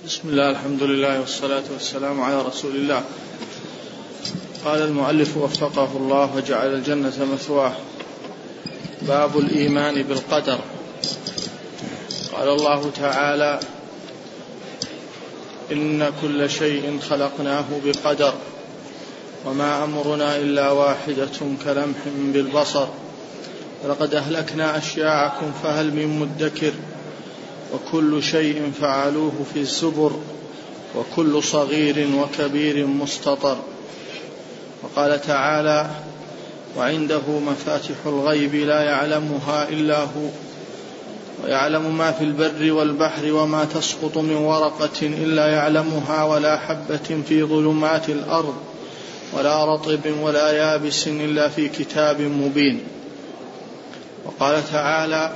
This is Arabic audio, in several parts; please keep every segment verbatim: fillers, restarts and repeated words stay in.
بسم الله، الحمد لله والصلاة والسلام على رسول الله. قال المؤلف وفقه الله وجعل الجنة مثواه. باب الإيمان بالقدر. قال الله تعالى: إن كل شيء خلقناه بقدر وما أمرنا إلا واحدة كلمح بالبصر ولقد أهلكنا أشياعكم فهل من مدكر وكل شيء فعلوه في الزبر وكل صغير وكبير مستطر. وقال تعالى: وعنده مفاتح الغيب لا يعلمها إلا هو ويعلم ما في البر والبحر وما تسقط من ورقة إلا يعلمها ولا حبة في ظلمات الأرض ولا رطب ولا يابس إلا في كتاب مبين. وقال تعالى: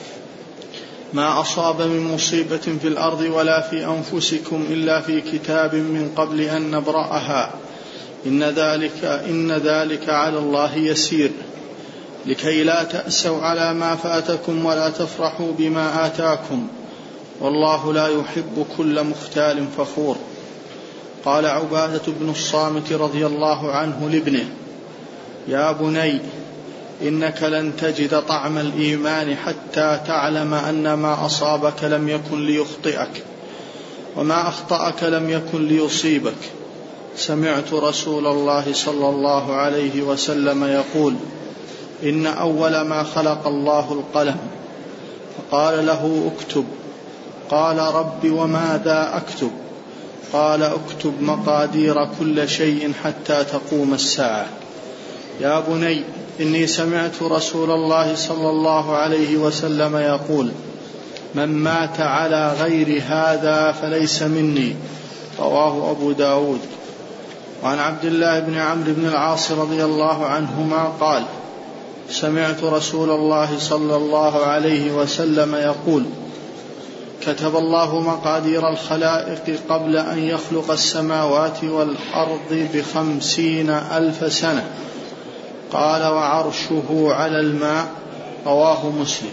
ما أصاب من مصيبة في الأرض ولا في أنفسكم إلا في كتاب من قبل أن نبرأها إن ذلك, إن ذلك على الله يسير لكي لا تأسوا على ما فاتكم ولا تفرحوا بما آتاكم والله لا يحب كل مختال فخور. قال عبادة بن الصامت رضي الله عنه لابنه: يا بني إنك لن تجد طعم الإيمان حتى تعلم أن ما أصابك لم يكن ليخطئك وما أخطأك لم يكن ليصيبك. سمعت رسول الله صلى الله عليه وسلم يقول: إن أول ما خلق الله القلم فقال له: اكتب. قال: رب وماذا أكتب؟ قال: اكتب مقادير كل شيء حتى تقوم الساعة. يا بني إني سمعت رسول الله صلى الله عليه وسلم يقول: من مات على غير هذا فليس مني. رواه أبو داود. وعن عبد الله بن عمرو بن العاص رضي الله عنهما قال: سمعت رسول الله صلى الله عليه وسلم يقول: كتب الله مقادير الخلائق قبل أن يخلق السماوات والأرض بخمسين ألف سنة. قال: وعرشه على الماء. رواه مسلم.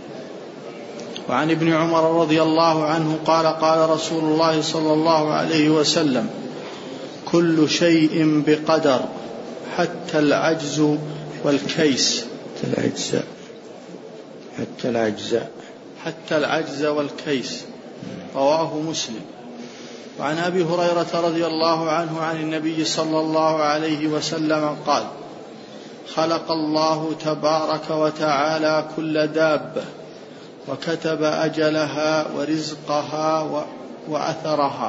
وعن ابن عمر رضي الله عنه قال: قال رسول الله صلى الله عليه وسلم: كل شيء بقدر حتى العجز والكيس. حتى العجز حتى العجز حتى العجز والكيس. رواه مسلم. وعن أبي هريرة رضي الله عنه عن النبي صلى الله عليه وسلم قال: خلق الله تبارك وتعالى كل دابة وكتب أجلها ورزقها وأثرها.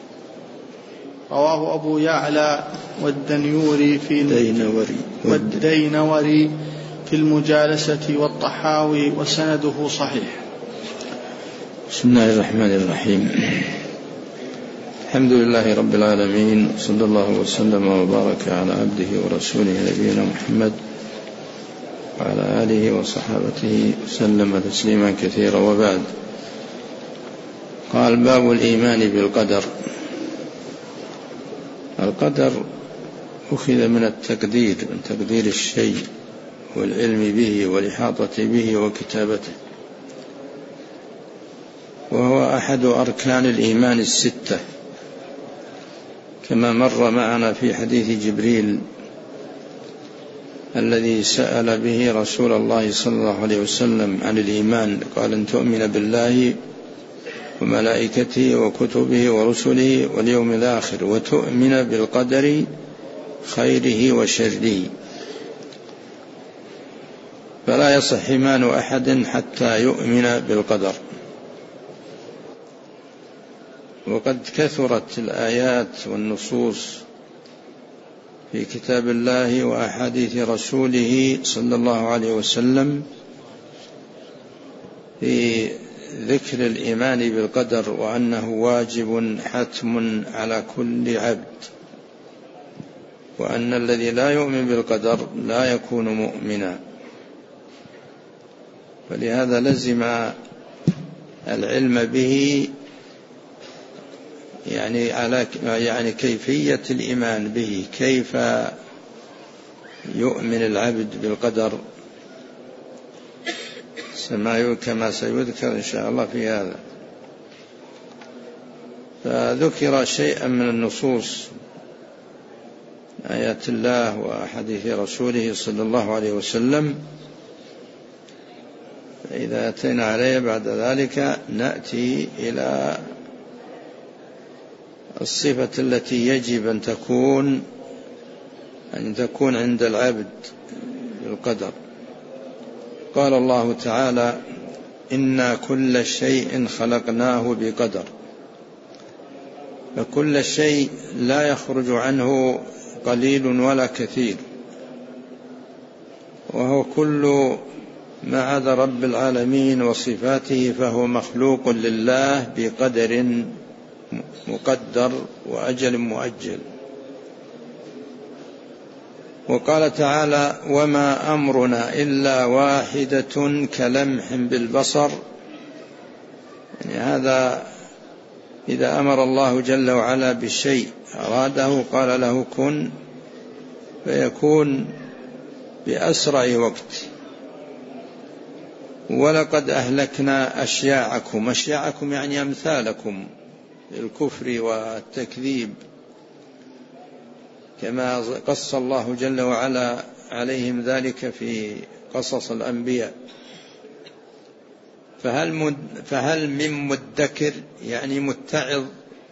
رواه أبو يعلى والدنيوري في الدينوري والدينوري في المجالسة والطحاوي وسنده صحيح. بسم الله الرحمن الرحيم. الحمد لله رب العالمين، صلى الله وسلم وبارك على عبده ورسوله نبينا محمد وعلى آله وصحابته وسلم تسليما كثيرا، وبعد. قال: باب الإيمان بالقدر. القدر أخذ من التقدير، من تقدير الشيء والعلم به والإحاطة به وكتابته، وهو أحد أركان الإيمان الستة، كما مر معنا في حديث جبريل الذي سأل به رسول الله صلى الله عليه وسلم عن الإيمان. قال: أن تؤمن بالله وملائكته وكتبه ورسله واليوم الآخر وتؤمن بالقدر خيره وشره. فلا يصح إيمان أحد حتى يؤمن بالقدر. وقد كثرت الآيات والنصوص في كتاب الله وأحاديث رسوله صلى الله عليه وسلم في ذكر الإيمان بالقدر، وأنه واجب حتم على كل عبد، وأن الذي لا يؤمن بالقدر لا يكون مؤمنا. فلهذا لزم العلم به، يعني على يعني كيفية الإيمان به، كيف يؤمن العبد بالقدر، كما سيذكر إن شاء الله في هذا. فذكر شيئا من النصوص آيات الله وحديث رسوله صلى الله عليه وسلم، فإذا أتينا عليه بعد ذلك نأتي إلى الصفة التي يجب أن تكون أن تكون عند العبد بالقدر. قال الله تعالى: إنا كل شيء خلقناه بقدر. فكل شيء لا يخرج عنه قليل ولا كثير، وهو كل ما عدا رب العالمين وصفاته فهو مخلوق لله بقدر مقدر وأجل مؤجل. وقال تعالى: وما أمرنا إلا واحدة كلمح بالبصر. يعني هذا إذا أمر الله جل وعلا بالشيء أراده قال له كن فيكون بأسرع وقت. ولقد أهلكنا أشياعكم، أشياعكم يعني أمثالكم الكفر والتكذيب، كما قص الله جل وعلا عليهم ذلك في قصص الأنبياء. فهل, مد فهل من مدكر يعني متعظ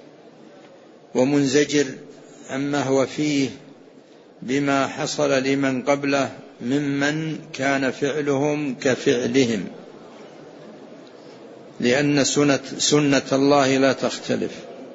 ومنزجر عما هو فيه بما حصل لمن قبله ممن كان فعلهم كفعلهم، لأن سنة, سنة الله لا تختلف،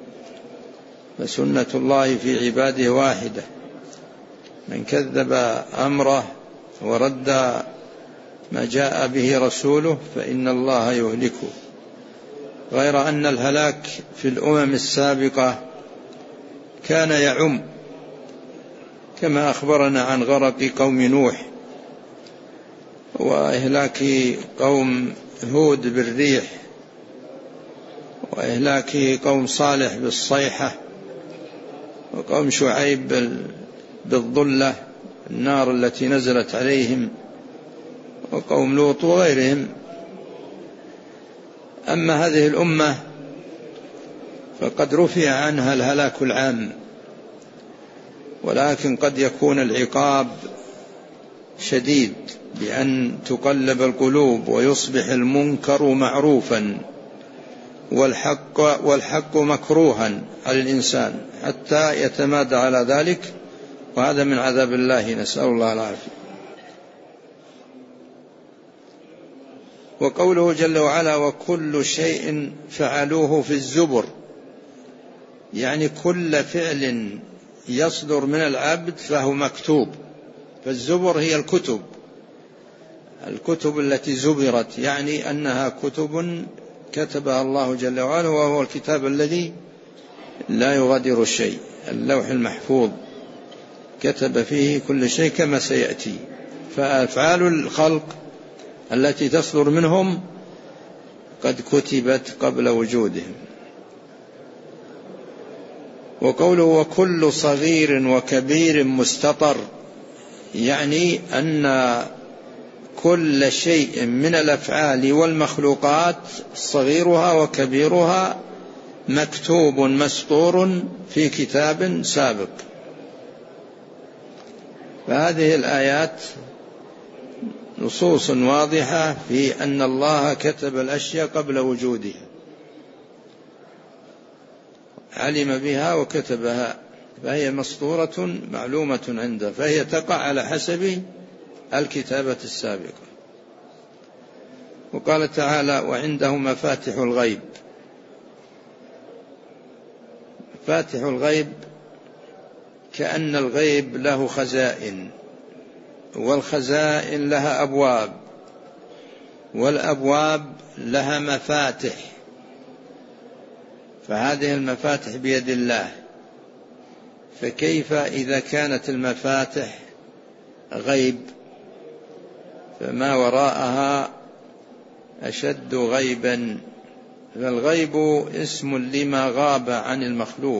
فسنة الله في عباده واحدة. من كذب أمره ورد ما جاء به رسوله فإن الله يهلكه، غير أن الهلاك في الأمم السابقة كان يعم، كما أخبرنا عن غرق قوم نوح وإهلاك قوم هود بالريح وإهلاك قوم صالح بالصيحة وقوم شعيب بالظلة النار التي نزلت عليهم وقوم لوط وغيرهم. أما هذه الأمة فقد رفع عنها الهلاك العام، ولكن قد يكون العقاب شديد بأن تقلب القلوب ويصبح المنكر معروفا والحق, والحق مكروها على الإنسان حتى يتمادى على ذلك، وهذا من عذاب الله، نسأل الله العافية. وقوله جل وعلا: وكل شيء فعلوه في الزبر، يعني كل فعل يصدر من العبد فهو مكتوب. فالزبر هي الكتب الكتب التي زبرت، يعني أنها كتب كتبها الله جل وعلا، وهو الكتاب الذي لا يغادر شيء، اللوح المحفوظ كتب فيه كل شيء كما سيأتي. فأفعال الخلق التي تصدر منهم قد كتبت قبل وجودهم. وقوله: وكل صغير وكبير مستطر، يعني أن كل شيء من الأفعال والمخلوقات صغيرها وكبيرها مكتوب مسطور في كتاب سابق. فهذه الآيات نصوص واضحة في أن الله كتب الأشياء قبل وجودها، علم بها وكتبها، فهي مسطورة معلومة عنده، فهي تقع على حسب الكتابة السابقة. وقال تعالى: وعنده مفاتح الغيب. مفاتح الغيب كأن الغيب له خزائن، والخزائن لها أبواب، والأبواب لها مفاتح، فهذه المفاتح بيد الله. فكيف إذا كانت المفاتح غيب، فما وراءها أشد غيبا. فالغيب اسم لما غاب عن المخلوق،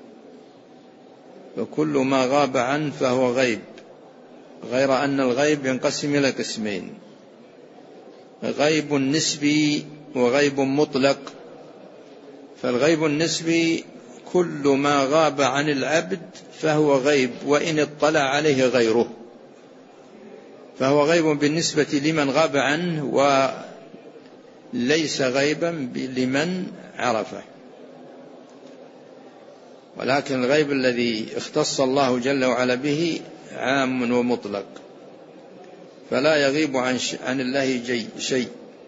وكل ما غاب عنه فهو غيب، غير أن الغيب ينقسم إلى قسمين: غيب نسبي وغيب مطلق. فالغيب النسبي كل ما غاب عن العبد فهو غيب وإن اطلع عليه غيره، فهو غيب بالنسبة لمن غاب عنه وليس غيبا لمن عرفه. ولكن الغيب الذي اختص الله جل وعلا به عام ومطلق، فلا يغيب عن عن الله شيء،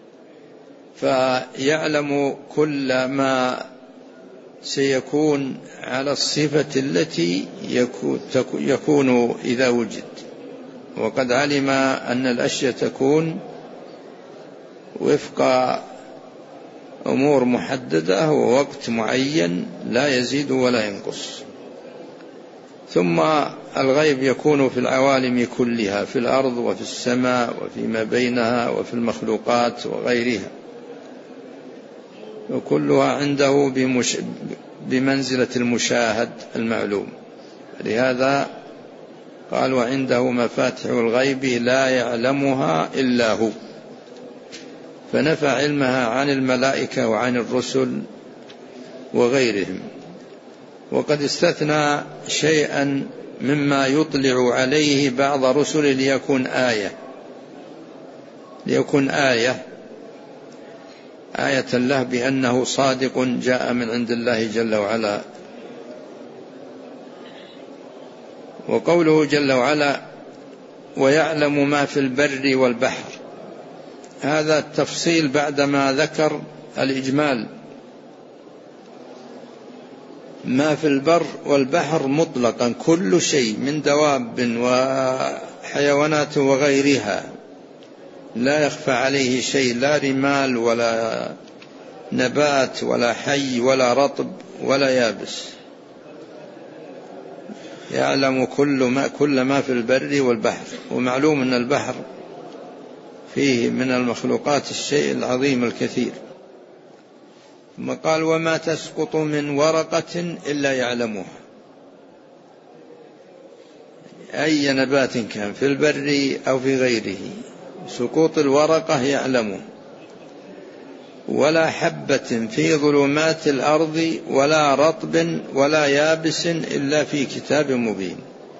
فيعلم كل ما سيكون على الصفة التي يكون إذا وجد، وقد علم أن الأشياء تكون وفق أمور محددة ووقت معين لا يزيد ولا ينقص. ثم الغيب يكون في العوالم كلها، في الأرض وفي السماء وفيما بينها وفي المخلوقات وغيرها، وكلها عنده بمش... بمنزلة المشاهد المعلوم. لهذا قال وعنده مفاتح الغيب لا يعلمها إلا هو، فنفى علمها عن الملائكة وعن الرسل وغيرهم. وقد استثنى شيئا مما يطلع عليه بعض رسله ليكون آية ليكون آية آية له بأنه صادق جاء من عند الله جل وعلا. وقوله جل وعلا ويعلم ما في البر والبحر، هذا التفصيل بعدما ذكر الإجمال. ما في البر والبحر مطلقا كل شيء من دواب وحيوانات وغيرها لا يخفى عليه شيء، لا رمال ولا نبات ولا حي ولا رطب ولا يابس، يعلم كل ما, كل ما في البر والبحر. ومعلوم أن البحر فيه من المخلوقات الشيء العظيم الكثير. ثم قال وما تسقط من ورقة إلا يعلمها، أي نبات كان في البر أو في غيره سقوط الورقة يعلمه، ولا حبة في ظلمات الأرض ولا رطب ولا يابس إلا في كتاب مبين.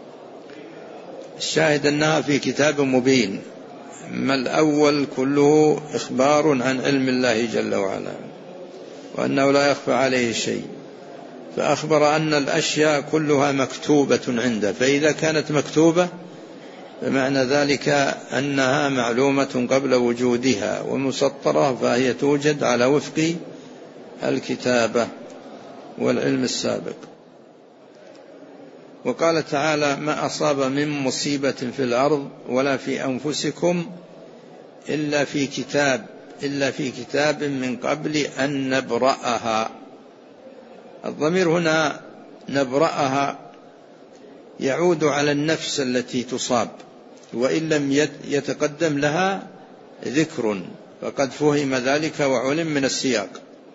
الشاهد أنها في كتاب مبين. ما الأول كله إخبار عن علم الله جل وعلا وأنه لا يخفى عليه شيء، فأخبر أن الأشياء كلها مكتوبة عنده، فإذا كانت مكتوبة فمعنى ذلك أنها معلومة قبل وجودها ومسطرة، فهي توجد على وفق الكتابة والعلم السابق. وقال تعالى ما أصاب من مصيبة في الأرض ولا في أنفسكم إلا في كتاب إلا في كتاب من قبل أن نبرأها. الضمير هنا نبرأها يعود على النفس التي تصاب، وإن لم يتقدم لها ذكر فقد فهم ذلك وعلم من السياق.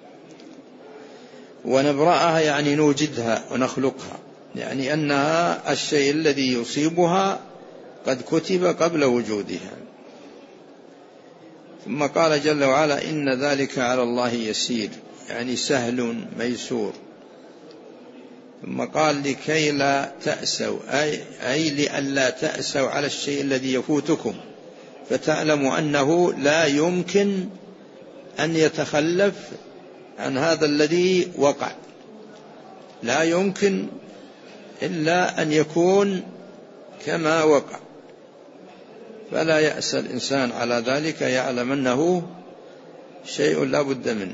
ونبرأها يعني نوجدها ونخلقها، يعني أنها الشيء الذي يصيبها قد كتب قبل وجودها. ثم قال جل وعلا إن ذلك على الله يسير، يعني سهل ميسور. ثم قال لكي لا تأسوا، أي, أي لئلا تأسوا على الشيء الذي يفوتكم، فتعلموا أنه لا يمكن أن يتخلف عن هذا الذي وقع، لا يمكن إلا أن يكون كما وقع، فلا يأس الإنسان على ذلك، يعلم أنه شيء لا بد منه.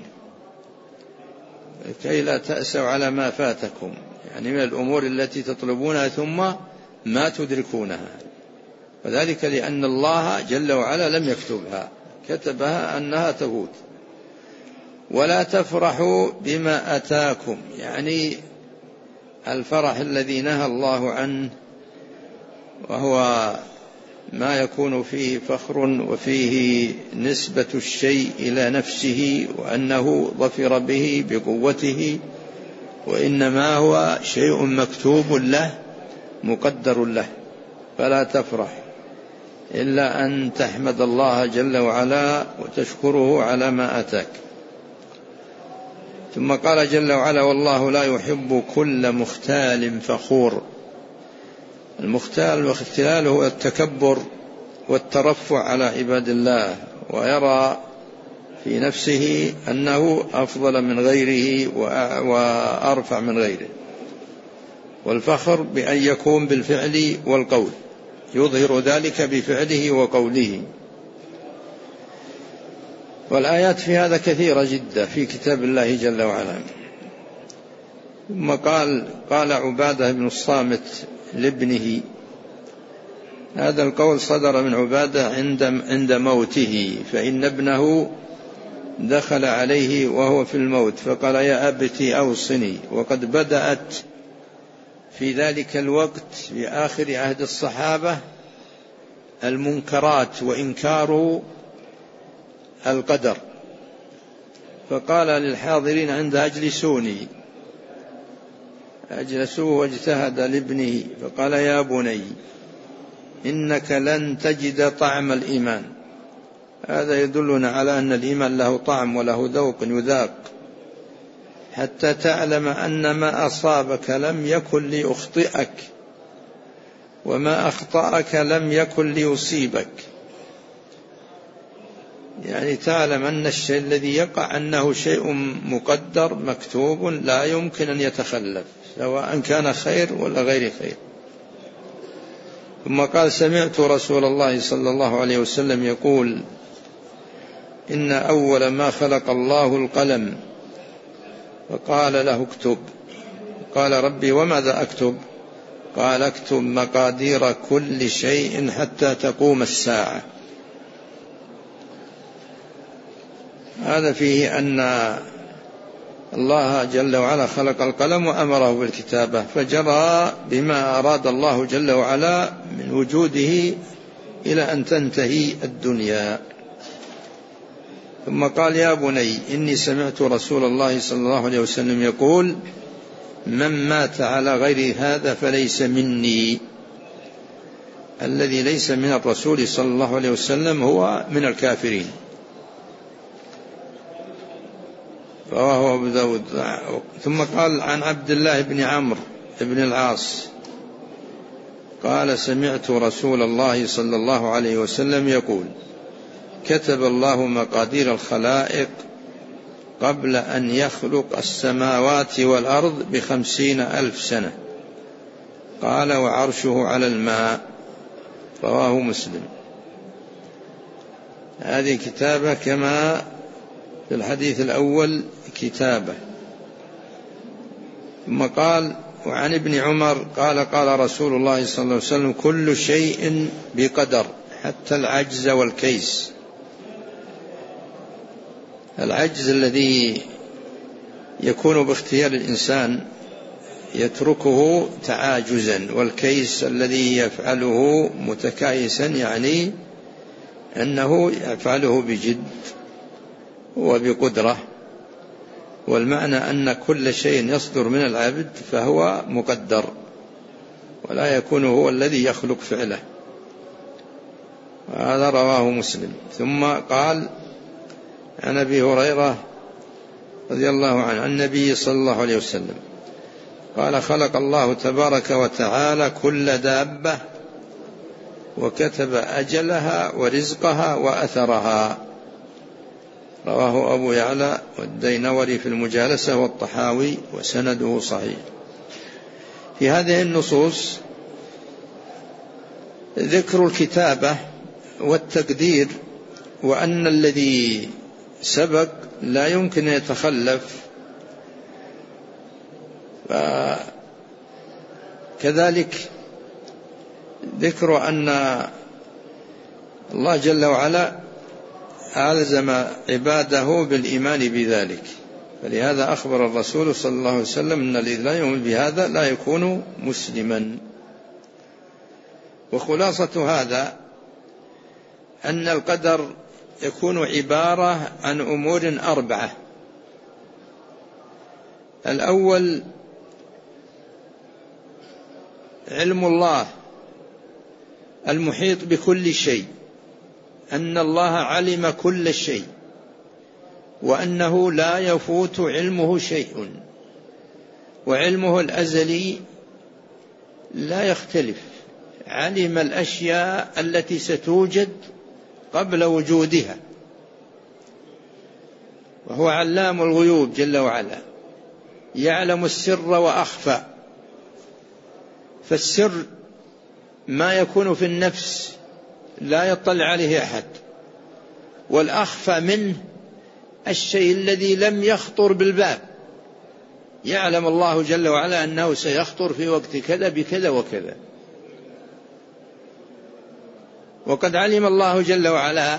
كي لا تأسوا على ما فاتكم، يعني من الأمور التي تطلبونها ثم ما تدركونها، وذلك لأن الله جل وعلا لم يكتبها، كتبها أنها تفوت. ولا تفرحوا بما أتاكم، يعني الفرح الذي نهى الله عنه، وهو ما يكون فيه فخر وفيه نسبة الشيء إلى نفسه وأنه ظفر به بقوته، وإنما هو شيء مكتوب له مقدر له. فلا تفرح إلا أن تحمد الله جل وعلا وتشكره على ما أتاك. ثم قال جل وعلا: والله لا يحب كل مختال فخور. المختال واختلال هو التكبر والترفع على عباد الله، ويرى في نفسه أنه أفضل من غيره وأرفع من غيره. والفخر بأن يكون بالفعل والقول، يظهر ذلك بفعله وقوله. والآيات في هذا كثيرة جدا في كتاب الله جل وعلا. ثم قال قال عبادة بن الصامت لابنه، هذا القول صدر من عبادة عند عند موته، فإن ابنه دخل عليه وهو في الموت فقال: يا أبت أوصني. وقد بدأت في ذلك الوقت في آخر عهد الصحابة المنكرات وإنكار القدر، فقال للحاضرين عندها: أجلسوني. أجلسوه واجتهد لابنه فقال: يا بني إنك لن تجد طعم الإيمان. هذا يدلنا على أن الإيمان له طعم وله ذوق يذاق، حتى تعلم أن ما أصابك لم يكن ليخطئك، وما أخطأك لم يكن ليصيبك. يعني تعلم أن الشيء الذي يقع أنه شيء مقدر مكتوب لا يمكن أن يتخلف، سواء كان خير ولا غير خير. ثم قال: سمعت رسول الله صلى الله عليه وسلم يقول: إن أول ما خلق الله القلم، فقال له: اكتب. قال: ربي وماذا أكتب؟ قال: اكتب مقادير كل شيء حتى تقوم الساعة. هذا فيه أن الله جل وعلا خلق القلم وأمره بالكتابة، فجرى بما أراد الله جل وعلا من وجوده إلى أن تنتهي الدنيا. ثم قال: يا بني إني سمعت رسول الله صلى الله عليه وسلم يقول: من مات على غير هذا فليس مني. الذي ليس من الرسول صلى الله عليه وسلم هو من الكافرين. رواه أبو داود. ثم قال: عن عبد الله بن عمرو بن العاص قال: سمعت رسول الله صلى الله عليه وسلم يقول: كتب الله مقادير الخلائق قبل أن يخلق السماوات والأرض بخمسين ألف سنة. قال: وعرشه على الماء. رواه مسلم. هذه كتابة كما في الحديث الأول كتابة. ثم قال: وعن ابن عمر قال: قال رسول الله صلى الله عليه وسلم: كل شيء بقدر حتى العجز والكيس. العجز الذي يكون باختيار الإنسان يتركه تعاجزا، والكيس الذي يفعله متكايسا يعني أنه يفعله بجد وبقدرة. والمعنى أن كل شيء يصدر من العبد فهو مقدر، ولا يكون هو الذي يخلق فعله. هذا رواه مسلم. ثم قال: عن أبي هريرة رضي الله عنه عن النبي صلى الله عليه وسلم قال: خلق الله تبارك وتعالى كل دابة وكتب أجلها ورزقها وأثرها. رواه أبو يعلى والدينوري في المجالسة والطحاوي وسنده صحيح. في هذه النصوص ذكر الكتابة والتقدير، وأن الذي سبق لا يمكن أن يتخلف. كذلك ذكر أن الله جل وعلا ألزم عباده بالإيمان بذلك، فلهذا أخبر الرسول صلى الله عليه وسلم أن الذي لا يؤمن بهذا لا يكون مسلما. وخلاصة هذا أن القدر يكون عبارة عن أمور أربعة. الأول علم الله المحيط بكل شيء، أن الله علم كل شيء وأنه لا يفوت علمه شيء، وعلمه الأزلي لا يختلف، علم الأشياء التي ستوجد قبل وجودها، وهو علام الغيوب جل وعلا، يعلم السر وأخفى. فالسر ما يكون في النفس لا يطلع عليه أحد، والأخفى منه الشيء الذي لم يخطر بالباب، يعلم الله جل وعلا أنه سيخطر في وقت كذا بكذا وكذا. وقد علم الله جل وعلا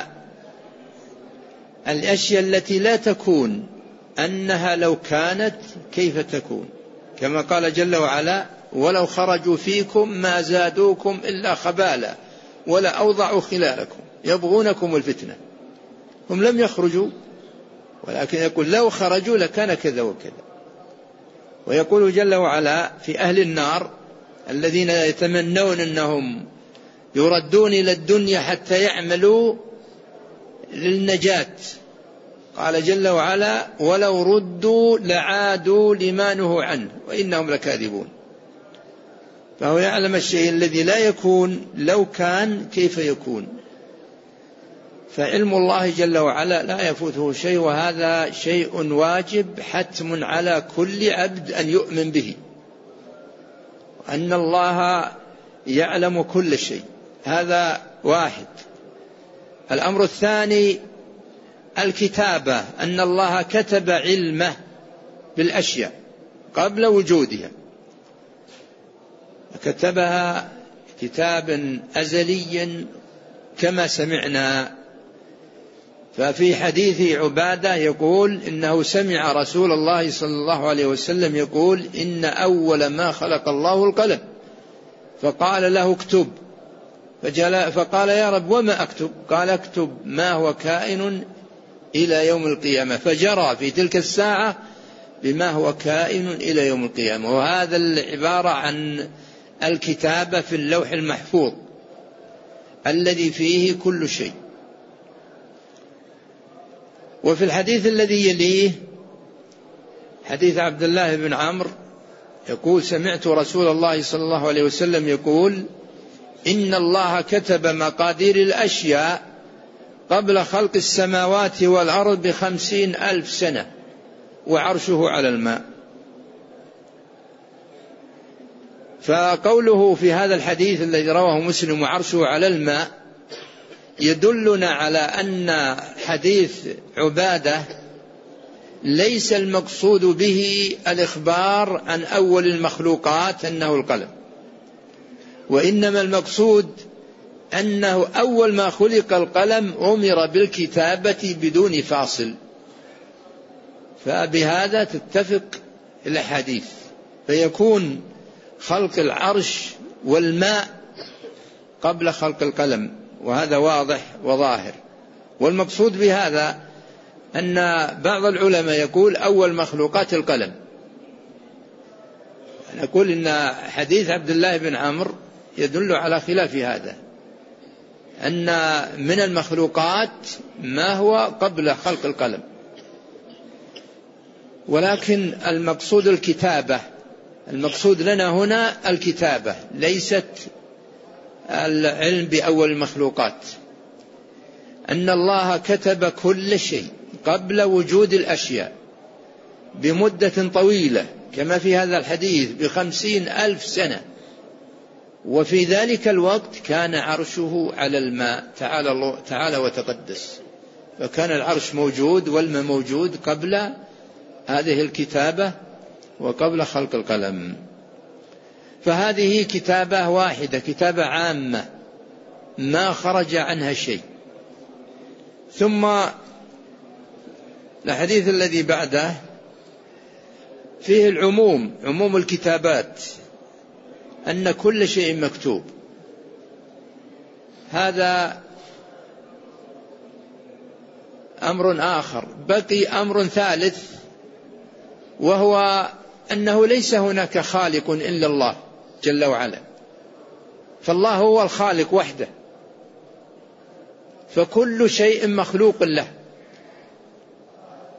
الأشياء التي لا تكون أنها لو كانت كيف تكون، كما قال جل وعلا: ولو خرجوا فيكم ما زادوكم إلا خبالا ولا أوضعوا خلالكم يبغونكم الفتنة. هم لم يخرجوا، ولكن يقول لو خرجوا لكان كذا وكذا. ويقول جل وعلا في أهل النار الذين يتمنون أنهم يردون إلى الدنيا حتى يعملوا للنجاة، قال جل وعلا: ولو ردوا لعادوا لما نهوا عنه وإنهم لكاذبون. فهو يعلم الشيء الذي لا يكون لو كان كيف يكون. فعلم الله جل وعلا لا يفوته شيء، وهذا شيء واجب حتم على كل عبد أن يؤمن به، أن الله يعلم كل شيء. هذا واحد. الأمر الثاني الكتابة، أن الله كتب علمه بالأشياء قبل وجودها، كتبها كتابا أزليا كما سمعنا. ففي حديث عبادة يقول إنه سمع رسول الله صلى الله عليه وسلم يقول: إن أول ما خلق الله القلم، فقال له: اكتب. فقال: يا رب وما أكتب؟ قال: اكتب ما هو كائن إلى يوم القيامة. فجرى في تلك الساعة بما هو كائن إلى يوم القيامة. وهذا العبارة عن الكتابة في اللوح المحفوظ الذي فيه كل شيء. وفي الحديث الذي يليه حديث عبد الله بن عمرو يقول: سمعت رسول الله صلى الله عليه وسلم يقول: إن الله كتب مقادير الأشياء قبل خلق السماوات والأرض بخمسين ألف سنة وعرشه على الماء. فقوله في هذا الحديث الذي رواه مسلم وعرشه على الماء يدلنا على أن حديث عبادة ليس المقصود به الإخبار عن أول المخلوقات أنه القلم، وإنما المقصود أنه أول ما خلق القلم أمر بالكتابة بدون فاصل. فبهذا تتفق الأحاديث، فيكون خلق العرش والماء قبل خلق القلم، وهذا واضح وظاهر. والمقصود بهذا أن بعض العلماء يقول أول مخلوقات القلم. نقول إن حديث عبد الله بن عمرو يدل على خلاف هذا، أن من المخلوقات ما هو قبل خلق القلم، ولكن المقصود الكتابة. المقصود لنا هنا الكتابة، ليست العلم بأول المخلوقات. أن الله كتب كل شيء قبل وجود الأشياء بمدة طويلة، كما في هذا الحديث بخمسين ألف سنة. وفي ذلك الوقت كان عرشه على الماء، تعالى الله تعالى وتقدس، فكان العرش موجود والماء موجود قبل هذه الكتابة وقبل خلق القلم. فهذه كتابة واحدة، كتابة عامة ما خرج عنها شيء. ثم الحديث الذي بعده فيه العموم، عموم الكتابات، أن كل شيء مكتوب. هذا أمر آخر. بقي أمر ثالث، وهو أنه ليس هناك خالق إلا الله جل وعلا، فالله هو الخالق وحده، فكل شيء مخلوق له.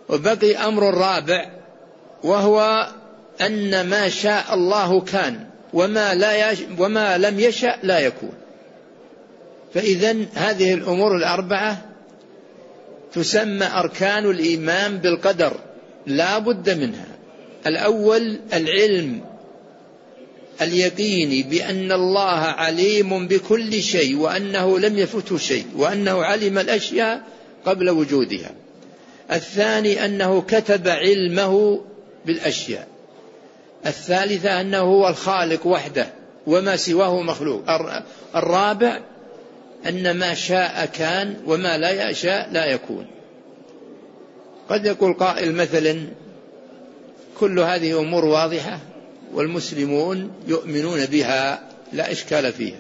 وبقي أمر الرابع، وهو أن ما شاء الله كان، وما, لا يش وما لم يشأ لا يكون. فإذن هذه الأمور الأربعة تسمى أركان الإيمان بالقدر، لا بد منها. الأول العلم اليقيني بأن الله عليم بكل شيء، وأنه لم يفته شيء، وأنه علم الأشياء قبل وجودها. الثاني أنه كتب علمه بالأشياء. الثالثة أنه هو الخالق وحده وما سواه مخلوق. الرابع أن ما شاء كان، وما لا يشاء لا يكون. قد يقول قائل مثلا كل هذه أمور واضحة والمسلمون يؤمنون بها لا إشكال فيها.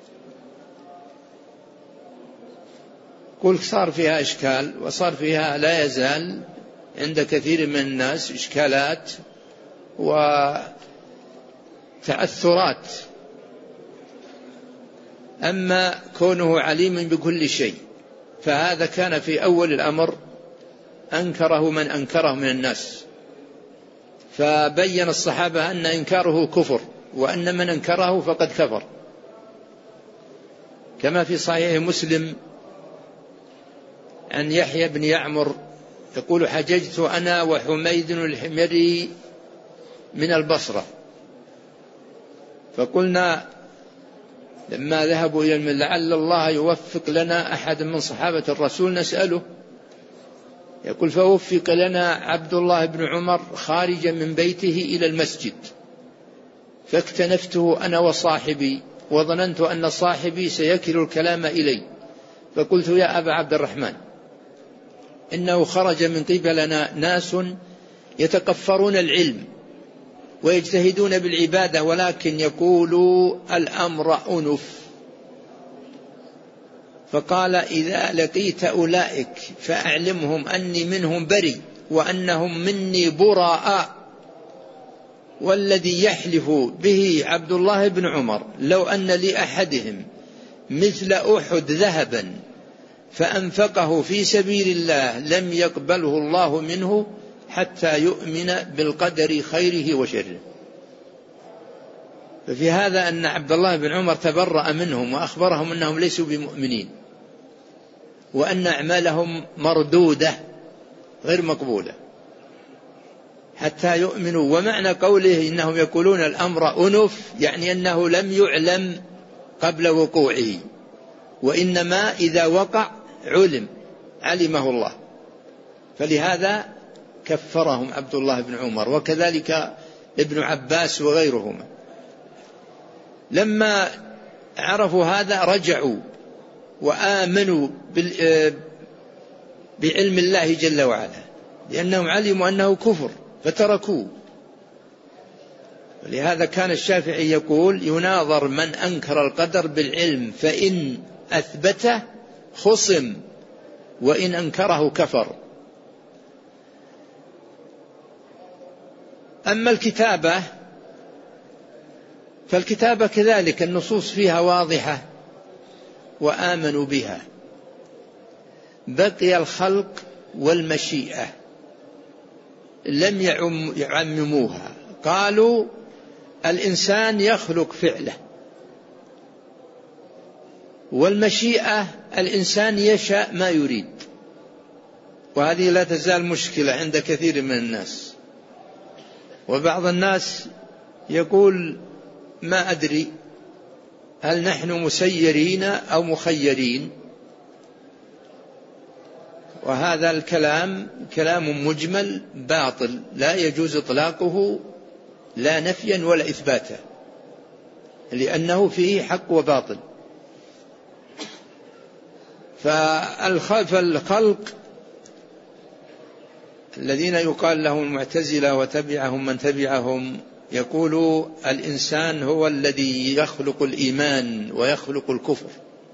قل صار فيها إشكال، وصار فيها لا يزال عند كثير من الناس إشكالات وتأثرات. أما كونه عليم بكل شيء فهذا كان في أول الأمر أنكره من أنكره من الناس، فبين الصحابة أن إنكاره كفر، وأن من أنكره فقد كفر، كما في صحيح مسلم عن يحيى بن يعمر يقول حججت أنا وحميد الحميري من البصرة، فقلنا لما ذهبوا إلى المدينة لعل الله يوفق لنا أحد من صحابة الرسول نسأله. يقول فوفق لنا عبد الله بن عمر خارجا من بيته إلى المسجد، فاكتنفته أنا وصاحبي، وظننت أن صاحبي سيكل الكلام إلي، فقلت يا أبا عبد الرحمن إنه خرج من قبلنا ناس يتقفرون العلم ويجتهدون بالعبادة، ولكن يقولوا الأمر أنف. فقال إذا لقيت أولئك فأعلمهم أني منهم بري وأنهم مني براء، والذي يحلف به عبد الله بن عمر لو أن لأحدهم مثل أحد ذهبا فأنفقه في سبيل الله لم يقبله الله منه حتى يؤمن بالقدر خيره وشره. ففي هذا أن عبد الله بن عمر تبرأ منهم وأخبرهم أنهم ليسوا بمؤمنين، وأن أعمالهم مردودة غير مقبولة حتى يؤمنوا. ومعنى قوله إنهم يقولون الأمر أنف يعني أنه لم يعلم قبل وقوعه، وإنما إذا وقع علم علمه الله. فلهذا كفرهم عبد الله بن عمر، وكذلك ابن عباس وغيرهما. لما عرفوا هذا رجعوا وآمنوا بعلم الله جل وعلا، لأنهم علموا أنه كفر فتركوه. ولهذا كان الشافعي يقول يناظر من أنكر القدر بالعلم، فإن أثبته خصم وإن أنكره كفر. أما الكتابة فالكتابة كذلك النصوص فيها واضحة وآمنوا بها. بقي الخلق والمشيئة لم يعمموها، قالوا الإنسان يخلق فعله، والمشيئة الإنسان يشاء ما يريد. وهذه لا تزال مشكلة عند كثير من الناس. وبعض الناس يقول ما أدري هل نحن مسيرين أو مخيرين، وهذا الكلام كلام مجمل باطل لا يجوز إطلاقه لا نفيا ولا إثباتا، لأنه فيه حق وباطل. فالخلق الذين يقال لهم المعتزلة وتبعهم من تبعهم يقولوا الإنسان هو الذي يخلق الإيمان ويخلق الكفر،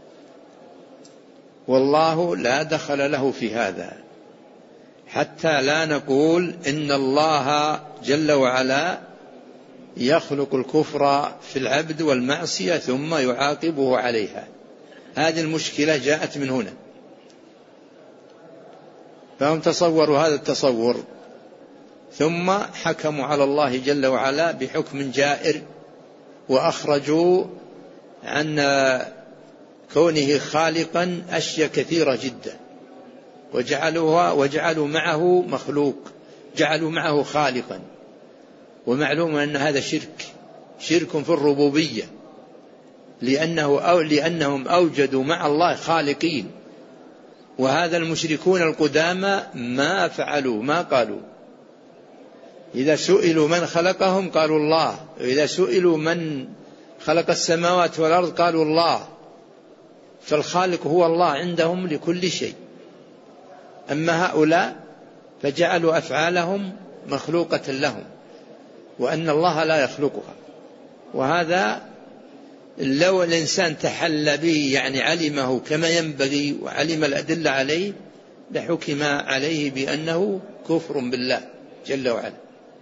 والله لا دخل له في هذا، حتى لا نقول إن الله جل وعلا يخلق الكفر في العبد والمعصية ثم يعاقبه عليها. هذه المشكلة جاءت من هنا. فهم تصوروا هذا التصور، ثم حكموا على الله جل وعلا بحكم جائر، وأخرجوا عن كونه خالقا أشياء كثيرة جدا، وجعلوها وجعلوا معه مخلوق، جعلوا معه خالقا. ومعلوم أن هذا شرك، شرك في الربوبية، لأنه أو لأنهم أوجدوا مع الله خالقين، وهذا المشركون القدامى ما فعلوا، ما قالوا. إذا سئلوا من خلقهم قالوا الله، وإذا سئلوا من خلق السماوات والأرض قالوا الله. فالخالق هو الله عندهم لكل شيء. أما هؤلاء فجعلوا أفعالهم مخلوقة لهم، وأن الله لا يخلقها. وهذا لو الإنسان تحلى به، يعني علمه كما ينبغي وعلم الأدلة عليه، لحكم عليه بأنه كفر بالله جل وعلا،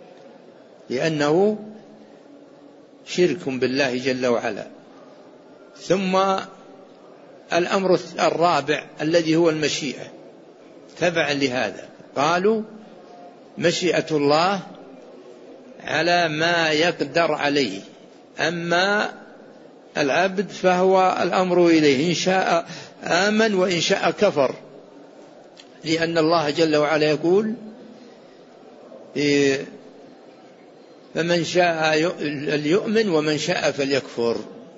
لأنه شرك بالله جل وعلا. ثم الأمر الرابع الذي هو المشيئة، تبعا لهذا قالوا مشيئة الله على ما يقدر عليه، أما العبد فهو الأمر إليه، إن شاء آمن وإن شاء كفر، لأن الله جل وعلا يقول فمن شاء ليؤمن ومن شاء فليكفر.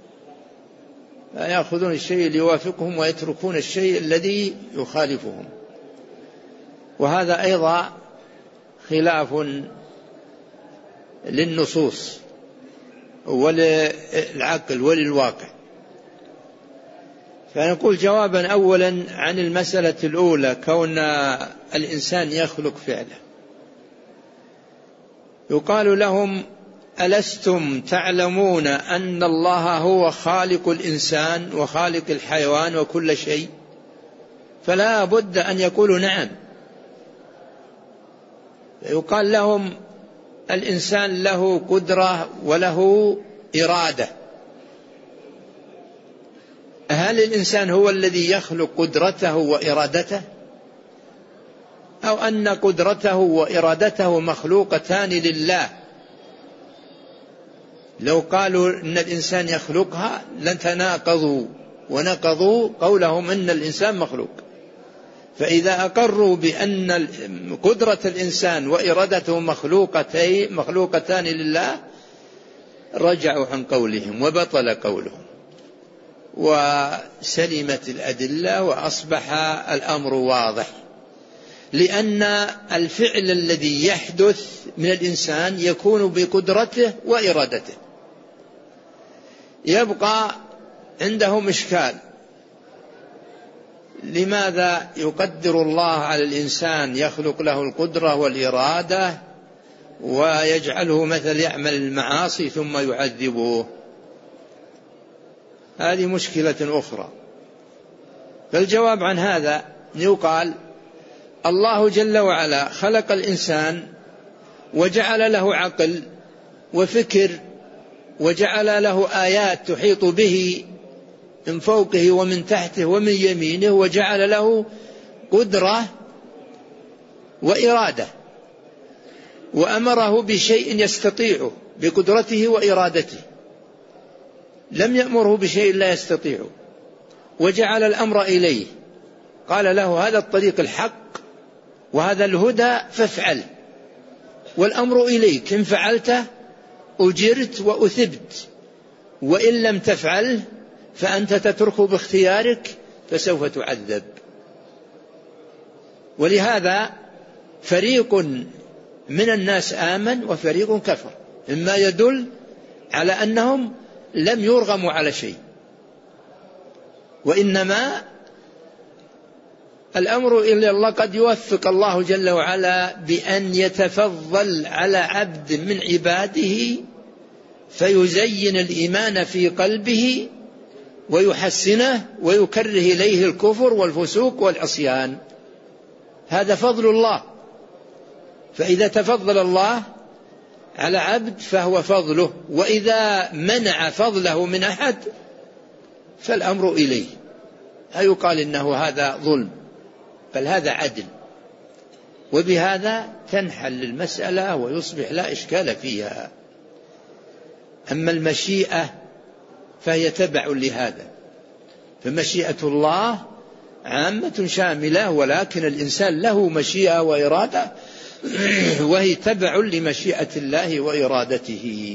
يأخذون الشيء ليوافقهم ويتركون الشيء الذي يخالفهم. وهذا أيضا خلاف للنصوص وللعقل وللواقع. فنقول جوابا أولا عن المسألة الأولى، كون الإنسان يخلق فعله، يقال لهم ألستم تعلمون أن الله هو خالق الإنسان وخالق الحيوان وكل شيء؟ فلا بد أن يقولوا نعم. يقال لهم الإنسان له قدرة وله إرادة، هل الإنسان هو الذي يخلق قدرته وإرادته، أو أن قدرته وإرادته مخلوقتان لله؟ لو قالوا إن الإنسان يخلقها لتناقضوا ونقضوا قولهم إن الإنسان مخلوق. فإذا أقروا بأن قدرة الإنسان وإرادته مخلوقتين مخلوقتان لله رجعوا عن قولهم وبطل قولهم، وسلمت الأدلة وأصبح الأمر واضح. لأن الفعل الذي يحدث من الإنسان يكون بقدرته وإرادته. يبقى عندهم إشكال، لماذا يقدر الله على الإنسان، يخلق له القدرة والإرادة ويجعله مثل يعمل المعاصي ثم يعذبه؟ هذه مشكلة أخرى. فالجواب عن هذا يقال الله جل وعلا خلق الإنسان وجعل له عقل وفكر، وجعل له آيات تحيط به من فوقه ومن تحته ومن يمينه، وجعل له قدرة وإرادة، وأمره بشيء يستطيعه بقدرته وإرادته، لم يأمره بشيء لا يستطيعه، وجعل الأمر إليه، قال له هذا الطريق الحق وهذا الهدى فافعل، والأمر إليك، إن فعلته أجرت وأثبت، وإن لم تفعل فأنت تتركه باختيارك فسوف تعذب. ولهذا فريق من الناس آمن وفريق كفر، مما يدل على أنهم لم يرغموا على شيء، وإنما الأمر إلى الله. قد يوفق الله جل وعلا بأن يتفضل على عبد من عباده فيزين الإيمان في قلبه ويحسنه ويكره إليه الكفر والفسوق والعصيان، هذا فضل الله. فإذا تفضل الله على عبد فهو فضله، وإذا منع فضله من أحد فالأمر إليه. لا يقال إنه هذا ظلم، بل هذا عدل. وبهذا تنحل المسألة ويصبح لا إشكال فيها. أما المشيئة فهي تبع لهذا، فمشيئة الله عامة شاملة، ولكن الإنسان له مشيئة وإرادة وهي تبع لمشيئة الله وإرادته.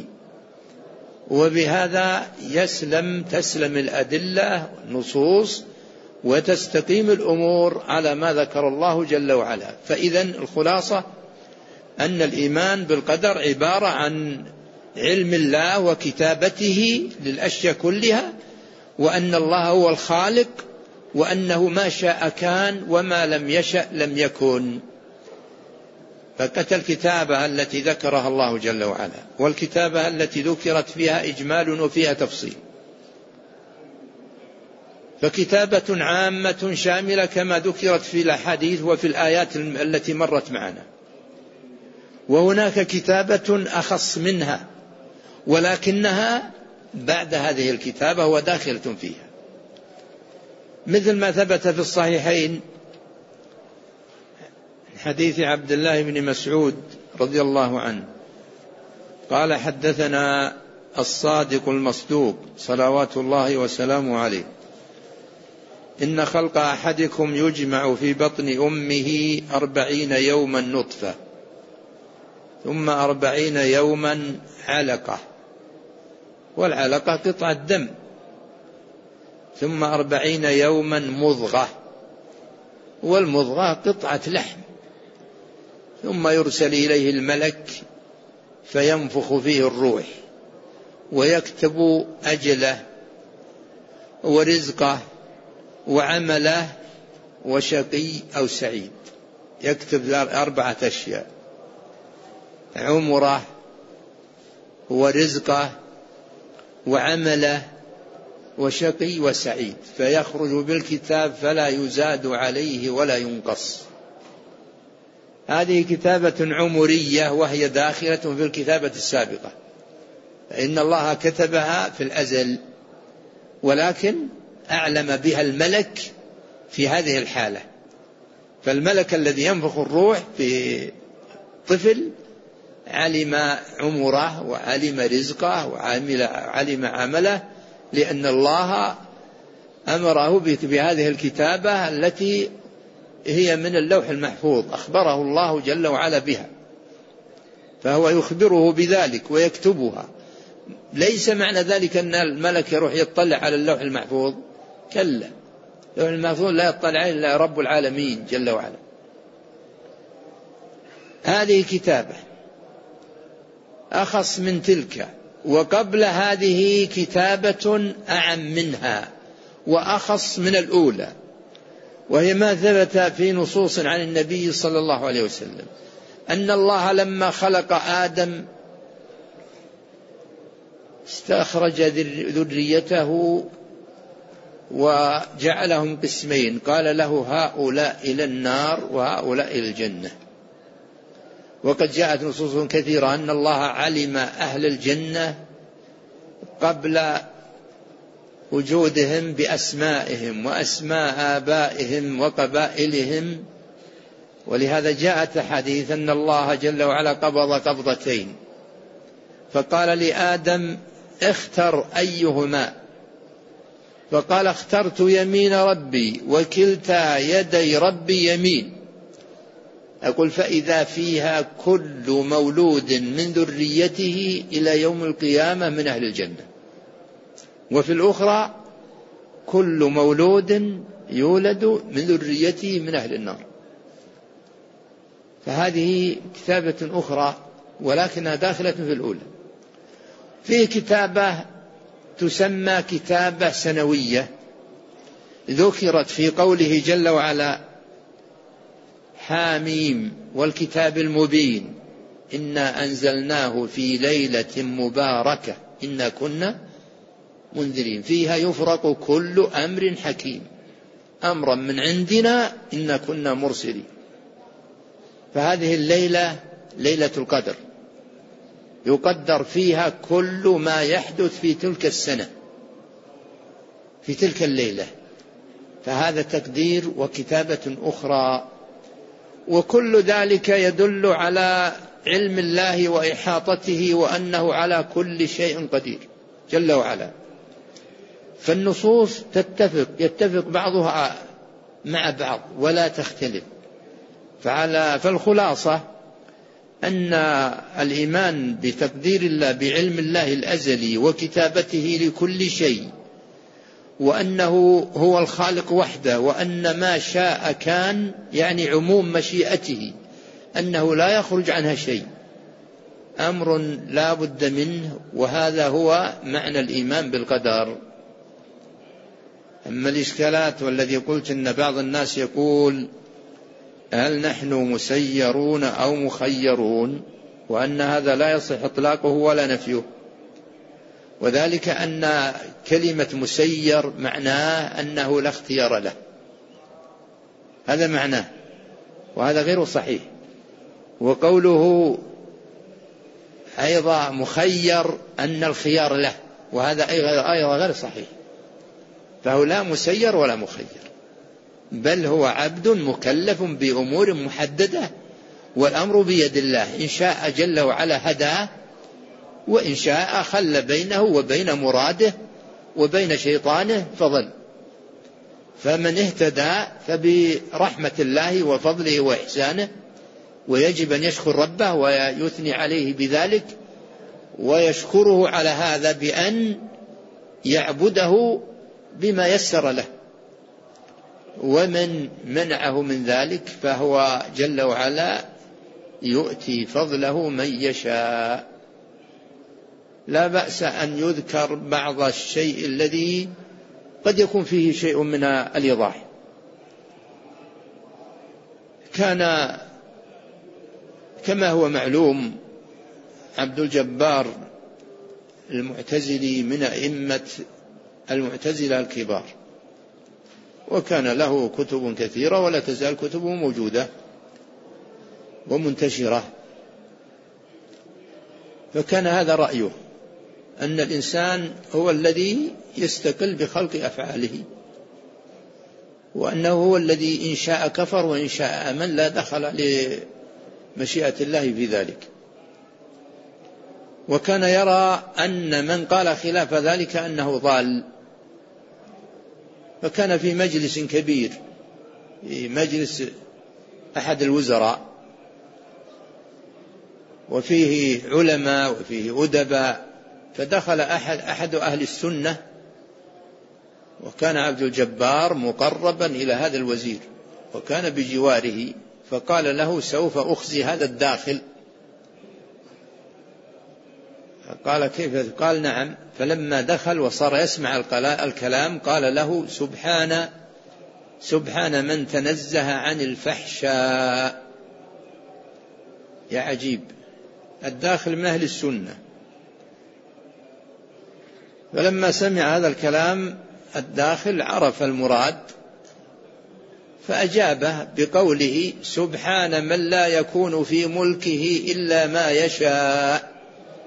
وبهذا يسلم تسلم الأدلة والنصوص وتستقيم الأمور على ما ذكر الله جل وعلا. فإذن الخلاصة أن الإيمان بالقدر عبارة عن علم الله وكتابته للأشياء كلها، وأن الله هو الخالق، وأنه ما شاء كان وما لم يشأ لم يكن. فقط الكتابة التي ذكرها الله جل وعلا والكتابة التي ذكرت فيها إجمال وفيها تفصيل، فكتابة عامة شاملة كما ذكرت في الأحاديث وفي الآيات التي مرت معنا، وهناك كتابة أخص منها ولكنها بعد هذه الكتابة وداخلة فيها، مثل ما ثبت في الصحيحين حديث عبد الله بن مسعود رضي الله عنه قال: حدثنا الصادق المصدوق صلوات الله وسلامه عليه: إن خلق أحدكم يجمع في بطن أمه أربعين يوما نطفة، ثم أربعين يوما علقة، والعلقة قطعة دم، ثم أربعين يوما مضغة، والمضغة قطعة لحم، ثم يرسل إليه الملك فينفخ فيه الروح ويكتب أجله ورزقه وعمله وشقي أو سعيد. يكتب أربعة أشياء: عمره ورزقه وعمله وشقي وسعيد، فيخرج بالكتاب فلا يزاد عليه ولا ينقص. هذه كتابة عمرية وهي داخلة في الكتابة السابقة، فإن الله كتبها في الأزل، ولكن أعلم بها الملك في هذه الحالة. فالملك الذي ينفخ الروح في طفل علم عمره وعلم رزقه وعلم عمله، لأن الله أمره بهذه الكتابة التي هي من اللوح المحفوظ، أخبره الله جل وعلا بها، فهو يخبره بذلك ويكتبها. ليس معنى ذلك أن الملك يروح يطلع على اللوح المحفوظ، كلا، اللوح المحفوظ لا يطلع إلا رب العالمين جل وعلا. هذه كتابة أخص من تلك، وقبل هذه كتابة أعم منها وأخص من الأولى، وهي ما ثبت في نصوص عن النبي صلى الله عليه وسلم أن الله لما خلق آدم استخرج ذريته وجعلهم قسمين، قال له: هؤلاء إلى النار وهؤلاء إلى الجنة. وقد جاءت نصوص كثيرة أن الله علم أهل الجنة قبل وجودهم بأسمائهم وأسماء آبائهم وقبائلهم، ولهذا جاءت حديث أن الله جل وعلا قبض قبضتين، فقال لآدم: اختر أيهما، فقال: اخترت يمين ربي وكلتا يدي ربي يمين. أقول: فإذا فيها كل مولود من ذريته إلى يوم القيامة من أهل الجنة، وفي الأخرى كل مولود يولد من ذريته من أهل النار. فهذه كتابة أخرى ولكنها داخلة في الأولى. فيه كتابة تسمى كتابة سنوية، ذكرت في قوله جل وعلا: حاميم والكتاب المبين إنا أنزلناه في ليلة مباركة إنا كنا منذرين فيها يفرق كل أمر حكيم أمرا من عندنا إنا كنا مرسلين. فهذه الليلة ليلة القدر، يقدر فيها كل ما يحدث في تلك السنة في تلك الليلة، فهذا تقدير وكتابة أخرى. وكل ذلك يدل على علم الله وإحاطته وأنه على كل شيء قدير جل وعلا. فالنصوص تتفق يتفق بعضها مع بعض ولا تختلف. فعلى فالخلاصة أن الإيمان بتقدير الله بعلم الله الأزلي وكتابته لكل شيء، وأنه هو الخالق وحده، وأن ما شاء كان، يعني عموم مشيئته، أنه لا يخرج عنها شيء، أمر لا بد منه، وهذا هو معنى الإيمان بالقدر. أما الإشكالات والذي قلت أن بعض الناس يقول هل نحن مسيرون أو مخيرون، وأن هذا لا يصح إطلاقه ولا نفيه، وذلك أن كلمة مسير معناه أنه لا اختيار له، هذا معناه، وهذا غير صحيح. وقوله أيضا مخير أن الخيار له، وهذا أيضا غير صحيح. فهو لا مسير ولا مخير، بل هو عبد مكلف بأمور محددة، والأمر بيد الله، إن شاء جل وعلا هداه، وإن شاء خل بينه وبين مراده وبين شيطانه فضل. فمن اهتدى فبرحمة الله وفضله وإحسانه، ويجب أن يشكر ربه ويثني عليه بذلك، ويشكره على هذا بأن يعبده بما يسر له. ومن منعه من ذلك فهو جل وعلا يؤتي فضله من يشاء. لا بأس أن يذكر بعض الشيء الذي قد يكون فيه شيء من الإيضاح. كان كما هو معلوم عبد الجبار المعتزلي من أئمة المعتزلة الكبار، وكان له كتب كثيرة، ولا تزال كتبه موجودة ومنتشرة. فكان هذا رأيه، أن الإنسان هو الذي يستقل بخلق أفعاله، وأنه هو الذي إن شاء كفر وإن شاء آمن، لا دخل لمشيئة الله في ذلك. وكان يرى أن من قال خلاف ذلك أنه ضال. فكان في مجلس كبير، في مجلس أحد الوزراء، وفيه علماء وفيه أدباء، فدخل أحد, أحد أهل السنة، وكان عبد الجبار مقربا إلى هذا الوزير وكان بجواره، فقال له سوف أخزي هذا الداخل. قال كيف؟ قال نعم. فلما دخل وصار يسمع الكلام قال له سبحان سبحان من تنزه عن الفحشاء. يا عجيب، الداخل من أهل السنة. فلما سمع هذا الكلام الداخل عرف المراد، فأجابه بقوله سبحان من لا يكون في ملكه إلا ما يشاء.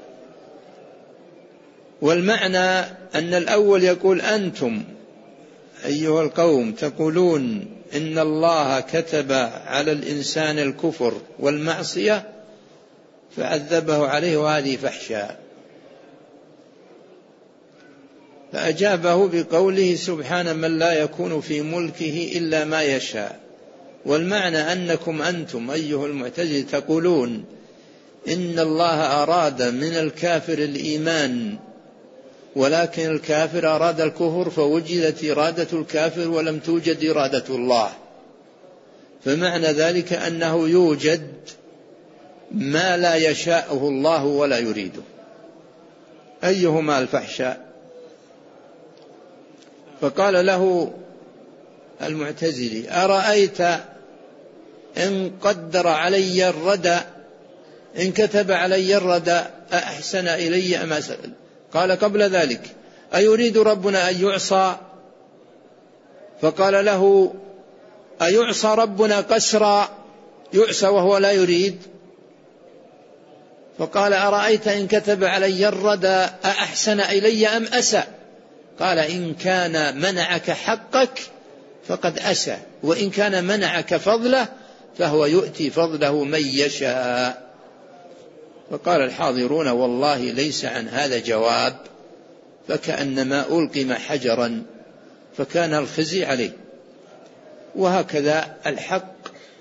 والمعنى أن الأول يقول أنتم أيها القوم تقولون إن الله كتب على الإنسان الكفر والمعصية فعذبه عليه وهذه فحشاء، فأجابه بقوله سبحان من لا يكون في ملكه إلا ما يشاء. والمعنى أنكم أنتم أيها المعتزلة تقولون إن الله أراد من الكافر الإيمان، ولكن الكافر أراد الكفر، فوجدت إرادة الكافر ولم توجد إرادة الله. فمعنى ذلك أنه يوجد ما لا يشاءه الله ولا يريده. أيهما الفحشاء؟ فقال له المعتزلي أرأيت إن قدر علي الردى، إن كتب علي الردى أحسن إلي أم أسأل؟ قال قبل ذلك أيريد ربنا أن يعصى؟ فقال له أيعصى ربنا قسرا يعصى وهو لا يريد؟ فقال أرأيت إن كتب علي الردى أحسن إلي أم أسى؟ قال إن كان منعك حقك فقد أسى، وإن كان منعك فضله فهو يؤتي فضله من يشاء. فقال الحاضرون والله ليس عن هذا جواب، فكأنما ألقم حجرا، فكان الخزي عليه. وهكذا الحق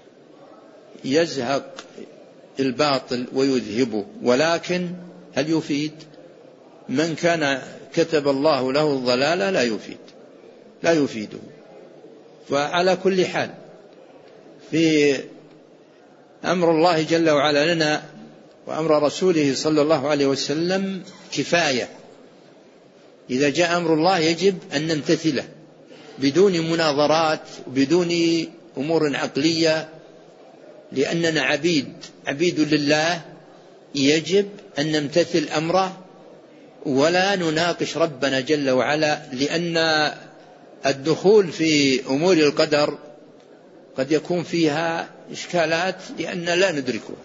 يزهق الباطل ويذهبه، ولكن هل يفيد؟ من كان كتب الله له الضلال لا يفيد لا يفيده. فعلى كل حال في أمر الله جل وعلا لنا وأمر رسوله صلى الله عليه وسلم كفاية. إذا جاء أمر الله يجب أن نمتثله بدون مناظرات، بدون أمور عقلية، لأننا عبيد عبيد لله، يجب أن نمتثل أمره ولا نناقش ربنا جل وعلا، لأن الدخول في أمور القدر قد يكون فيها إشكالات لأن لا ندركها.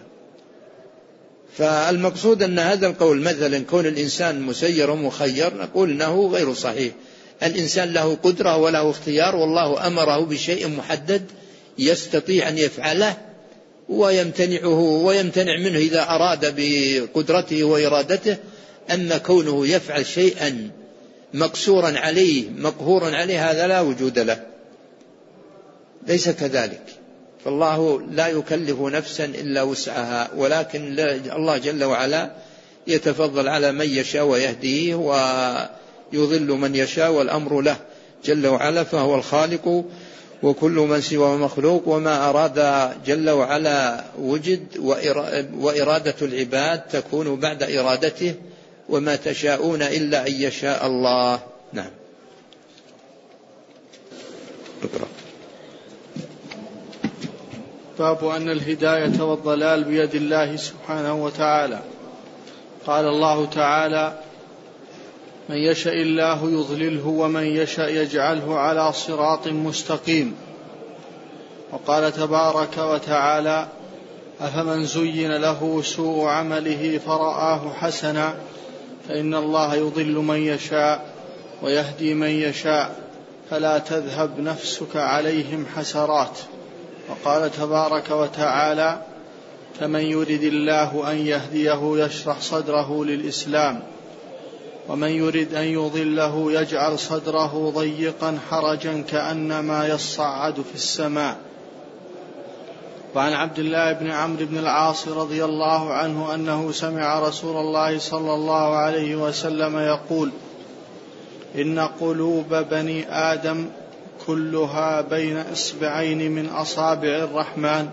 فالمقصود أن هذا القول مثلا كون الإنسان مسير ومخير، نقول إنه غير صحيح. الإنسان له قدرة وله اختيار، والله أمره بشيء محدد يستطيع أن يفعله ويمتنعه ويمتنع منه إذا أراد بقدرته وإرادته. أما كونه يفعل شيئا مقصورا عليه مقهورا عليه هذا لا وجود له، ليس كذلك. فالله لا يكلف نفسا إلا وسعها، ولكن الله جل وعلا يتفضل على من يشاء ويهديه ويضل من يشاء، والأمر له جل وعلا، فهو الخالق وكل من سوى مخلوق. وما أراد جل وعلا وجد، وإرادة العباد تكون بعد إرادته، وما تشاءون إلا أن يشاء الله. نعم. اقرأ. باب أن الهداية والضلال بيد الله سبحانه وتعالى. قال الله تعالى: من يشاء الله يضلله ومن يشاء يجعله على صراط مستقيم. وقال تبارك وتعالى: أفمن زين له سوء عمله فرآه حسنا فإن الله يضل من يشاء ويهدي من يشاء فلا تذهب نفسك عليهم حسرات. وقال تبارك وتعالى: فمن يرد الله أن يهديه يشرح صدره للإسلام ومن يرد أن يضله يجعل صدره ضيقا حرجا كأنما يصعد في السماء. وعن عبد الله بن عمرو بن العاص رضي الله عنه أنه سمع رسول الله صلى الله عليه وسلم يقول: إن قلوب بني آدم كلها بين إصبعين من أصابع الرحمن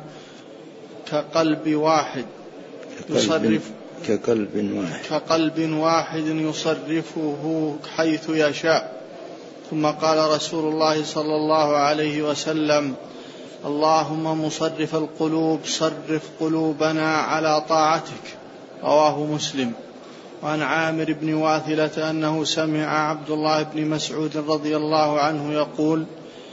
كقلب واحد يصرف كقلب واحد كقلب واحد يصرفه حيث يشاء. ثم قال رسول الله صلى الله عليه وسلم: اللهم مصرف القلوب صرف قلوبنا على طاعتك. رواه مسلم. وعن عامر بن واثلة أنه سمع عبد الله بن مسعود رضي الله عنه يقول: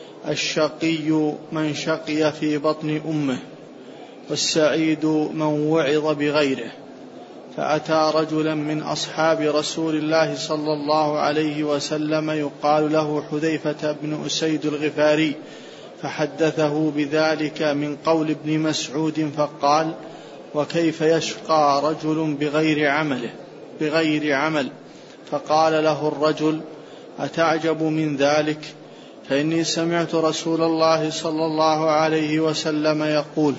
الشقي من شقي في بطن أمه والسعيد من وعظ بغيره. فأتى رجلا من أصحاب رسول الله صلى الله عليه وسلم يقال له حذيفة بن أسيد الغفاري، فحدثه بذلك من قول ابن مسعود، فقال: وكيف يشقى رجل بغير عمله بغير عمل؟ فقال له الرجل: أتعجب من ذلك؟ فإني سمعت رسول الله صلى الله عليه وسلم يقول: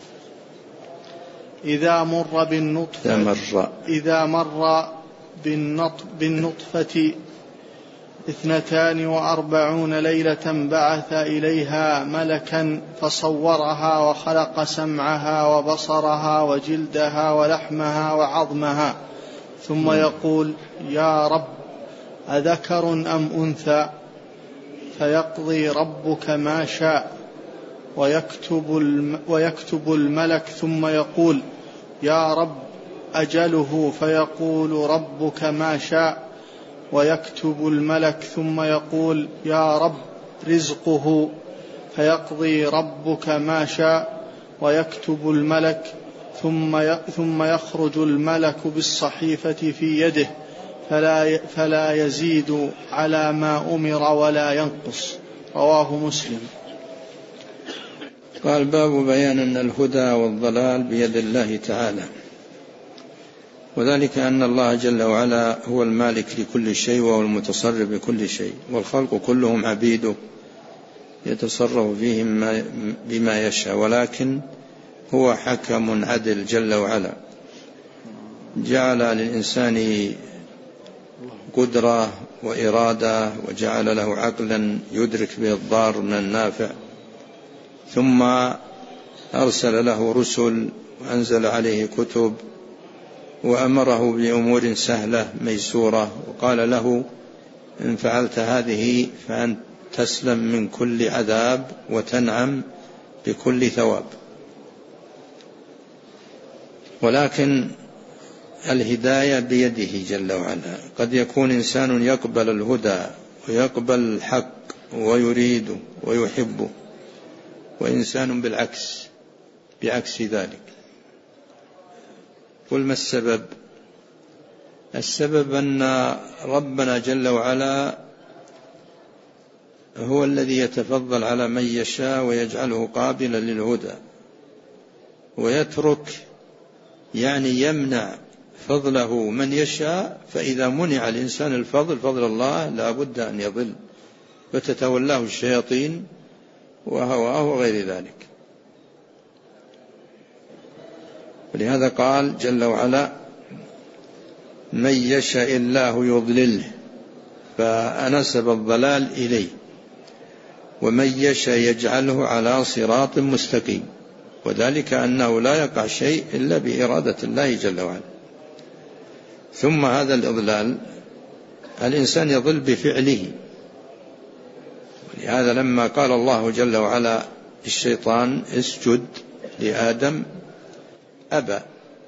إذا مر بالنطفة إذا مر بالنطفة اثنتان وأربعون ليلة بعث إليها ملكا فصورها وخلق سمعها وبصرها وجلدها ولحمها وعظمها، ثم يقول: يا رب أذكر أم أنثى؟ فيقضي ربك ما شاء ويكتب, الم ويكتب الملك، ثم يقول: يا رب أجله؟ فيقول ربك ما شاء ويكتب الملك، ثم يقول: يا رب رزقه؟ فيقضي ربك ما شاء ويكتب الملك، ثم ثم يخرج الملك بالصحيفة في يده فلا فلا يزيد على ما أمر ولا ينقص. رواه مسلم. قال باب بيان أن الهدى والضلال بيد الله تعالى، وذلك أن الله جل وعلا هو المالك لكل شيء وهو المتصرف بكل شيء، والخلق كلهم عبيده يتصرف فيهم بما يشاء، ولكن هو حكم عدل جل وعلا، جعل للإنسان قدرة وإرادة وجعل له عقلا يدرك به الضار من النافع، ثم أرسل له رسل وأنزل عليه كتب وأمره بأمور سهلة ميسورة، وقال له إن فعلت هذه فأنت تسلم من كل عذاب وتنعم بكل ثواب. ولكن الهداية بيده جل وعلا، قد يكون إنسان يقبل الهدى ويقبل الحق ويريده ويحبه، وإنسان بالعكس بعكس ذلك. قل ما السبب؟ السبب أن ربنا جل وعلا هو الذي يتفضل على من يشاء ويجعله قابلا للهدى، ويترك يعني يمنع فضله من يشاء، فإذا منع الإنسان الفضل فضل الله لا بد أن يضل، فتتولاه الشياطين وهواه وغير ذلك. ولهذا قال جل وعلا من يشاء الله يضلله، فأنسب الضلال إليه، ومن يشاء يجعله على صراط مستقيم، وذلك أنه لا يقع شيء إلا بإرادة الله جل وعلا. ثم هذا الإضلال الإنسان يضل بفعله، ولهذا لما قال الله جل وعلا الشيطان اسجد لآدم أبى،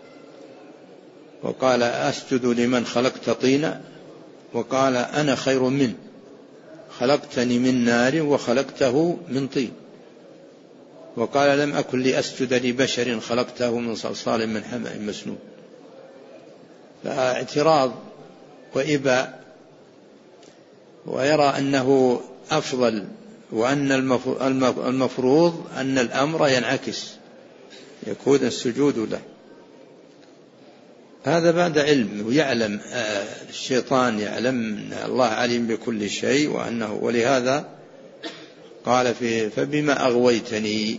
وقال أسجد لمن خلقت طينا، وقال أنا خير منه خلقتني من نار وخلقته من طين، وقال لم أكن لأسجد لبشر خلقته من صلصال من حمأ مسنون. فاعتراض وإباء، ويرى أنه أفضل، وأن المفروض أن الأمر ينعكس يكون السجود له. هذا بعد علم، ويعلم الشيطان يعلم أن الله عليم بكل شيء وأنه، ولهذا قال فيه فبما أغويتني،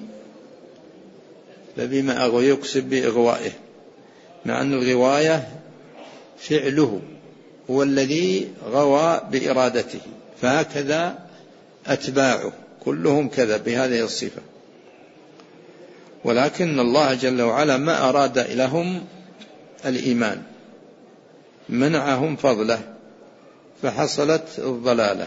فبما أغوي يقصد بإغوائه، مع أن الغواية فعله هو الذي غوى بإرادته، فهكذا أتباعه كلهم كذا بهذه الصفة. ولكن الله جل وعلا ما أراد لهم الإيمان، منعهم فضله فحصلت الضلالة.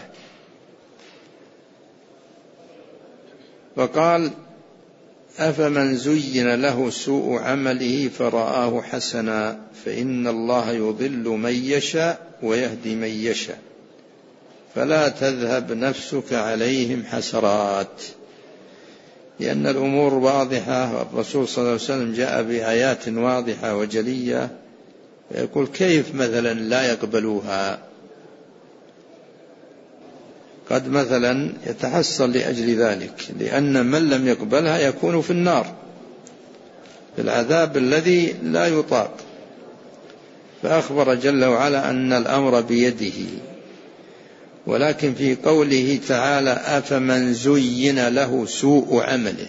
وقال أفمن زين له سوء عمله فرآه حسنا فإن الله يضل من يشاء ويهدي من يشاء فلا تذهب نفسك عليهم حسرات. لأن الأمور واضحة، الرسول صلى الله عليه وسلم جاء بآيات واضحة وجلية، يقول كيف مثلا لا يقبلوها؟ قد مثلا يتحصل لأجل ذلك، لأن من لم يقبلها يكون في النار في العذاب الذي لا يطاق. فأخبر جل وعلا أن الأمر بيده. ولكن في قوله تعالى أفمن زين له سوء عمله،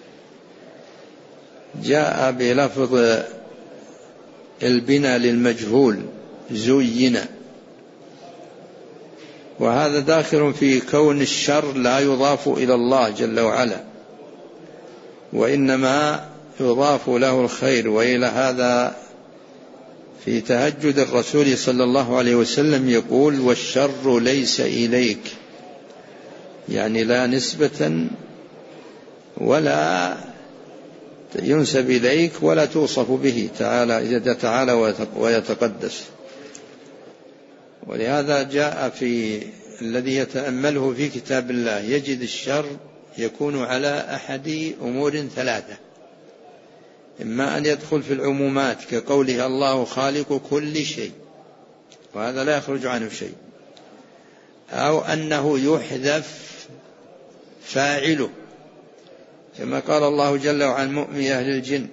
جاء بلفظ البناء للمجهول زين، وهذا داخل في كون الشر لا يضاف إلى الله جل وعلا، وإنما يضاف له الخير. وإلى هذا في تهجد الرسول صلى الله عليه وسلم يقول والشر ليس إليك، يعني لا نسبة ولا ينسب إليك ولا توصف به تعالى إذا تعالى ويتقدس. ولهذا جاء في الذي يتأمله في كتاب الله يجد الشر يكون على أحد أمور ثلاثة: إما أن يدخل في العمومات كقوله الله خالق كل شيء، وهذا لا يخرج عنه شيء، أو أنه يحذف فاعله كما قال الله جل وعلا مؤمن أهل الجن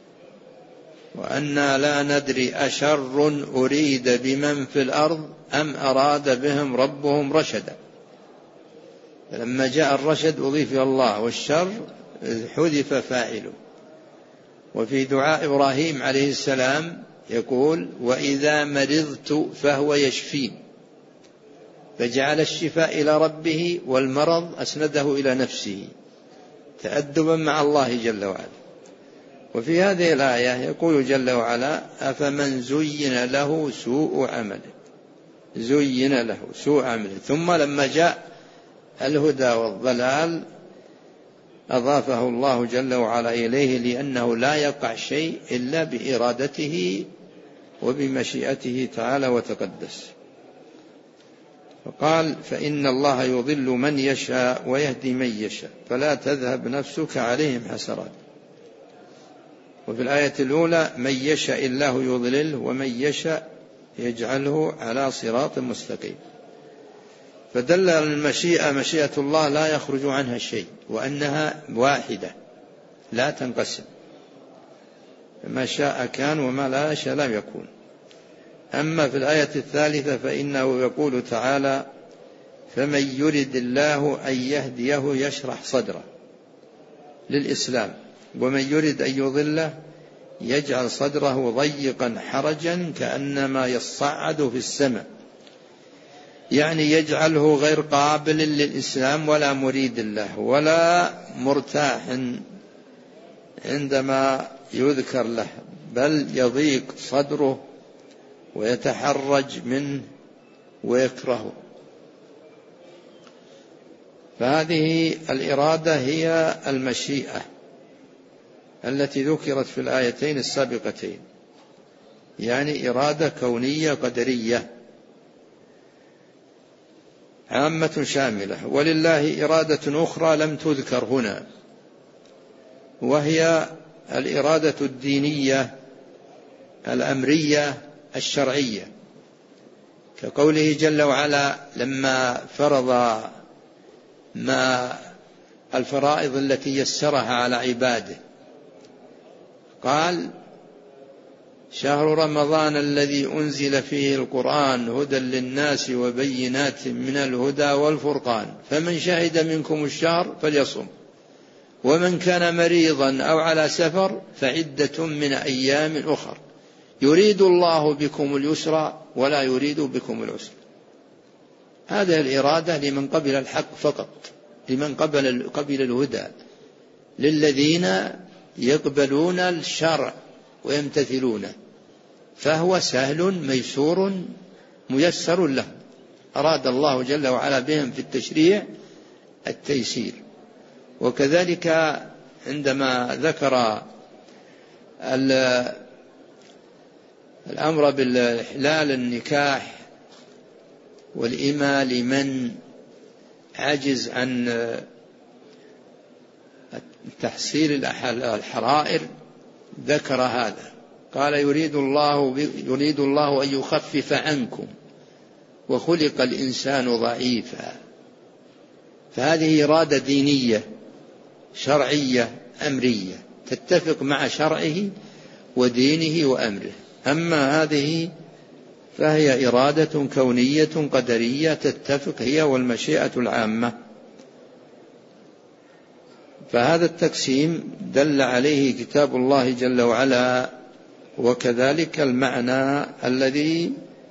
وأنا لا ندري أشر أريد بمن في الأرض أم أراد بهم ربهم رشدا. فلما جاء الرشد أضيف إلى الله والشر حذف فاعله. وفي دعاء إبراهيم عليه السلام يقول وإذا مرضت فهو يشفين، فجعل الشفاء إلى ربه والمرض أسنده إلى نفسه تأدبا مع الله جل وعلا. وفي هذه الآية يقول جل وعلا أفمن زين له سوء عمله، زين له سوء عمله، ثم لما جاء الهدى والضلال أضافه الله جل وعلا إليه، لأنه لا يقع شيء إلا بإرادته وبمشيئته تعالى وتقدس. فقال فإن الله يضل من يشاء ويهدي من يشاء فلا تذهب نفسك عليهم حسرات. وفي الآية الأولى من يشاء الله يضلله ومن يشاء يجعله على صراط مستقيم. فدل على المشيئة مشيئة الله لا يخرج عنها شيء، وأنها واحدة لا تنقسم، ما شاء كان وما لا شاء لم يكون. أما في الآية الثالثة فإنه يقول تعالى فمن يرد الله أن يهديه يشرح صدره للإسلام ومن يرد أن يضله يجعل صدره ضيقا حرجا كأنما يصعد في السماء، يعني يجعله غير قابل للإسلام ولا مريد له ولا مرتاح عندما يذكر له، بل يضيق صدره ويتحرج منه ويكرهه. فهذه الإرادة هي المشيئة التي ذكرت في الآيتين السابقتين، يعني إرادة كونية قدرية عامة شاملة. ولله إرادة أخرى لم تذكر هنا، وهي الإرادة الدينية الأمرية الشرعية، كقوله جل وعلا لما فرض ما الفرائض التي يسرها على عباده قال شهر رمضان الذي أنزل فيه القرآن هدى للناس وبينات من الهدى والفرقان فمن شهد منكم الشهر فليصم ومن كان مريضا أو على سفر فعدة من أيام أخر يريد الله بكم اليسر ولا يريد بكم العسر. هذه الإرادة لمن قبل الحق فقط، لمن قبل قبل الهدى، للذين يقبلون الشرع ويمتثلونه، فهو سهل ميسور ميسر له. أراد الله جل وعلا بهم في التشريع التيسير. وكذلك عندما ذكر الأمر بالإحلال النكاح والإماء لمن عجز عن تحصيل الحرائر ذكر هذا، قال يريد الله يريد الله أن يخفف عنكم وخلق الإنسان ضعيفا. فهذه إرادة دينية شرعية أمرية تتفق مع شرعه ودينه وأمره. أما هذه فهي إرادة كونية قدرية تتفق هي والمشيئة العامة. فهذا التقسيم دل عليه كتاب الله جل وعلا، وكذلك المعنى الذي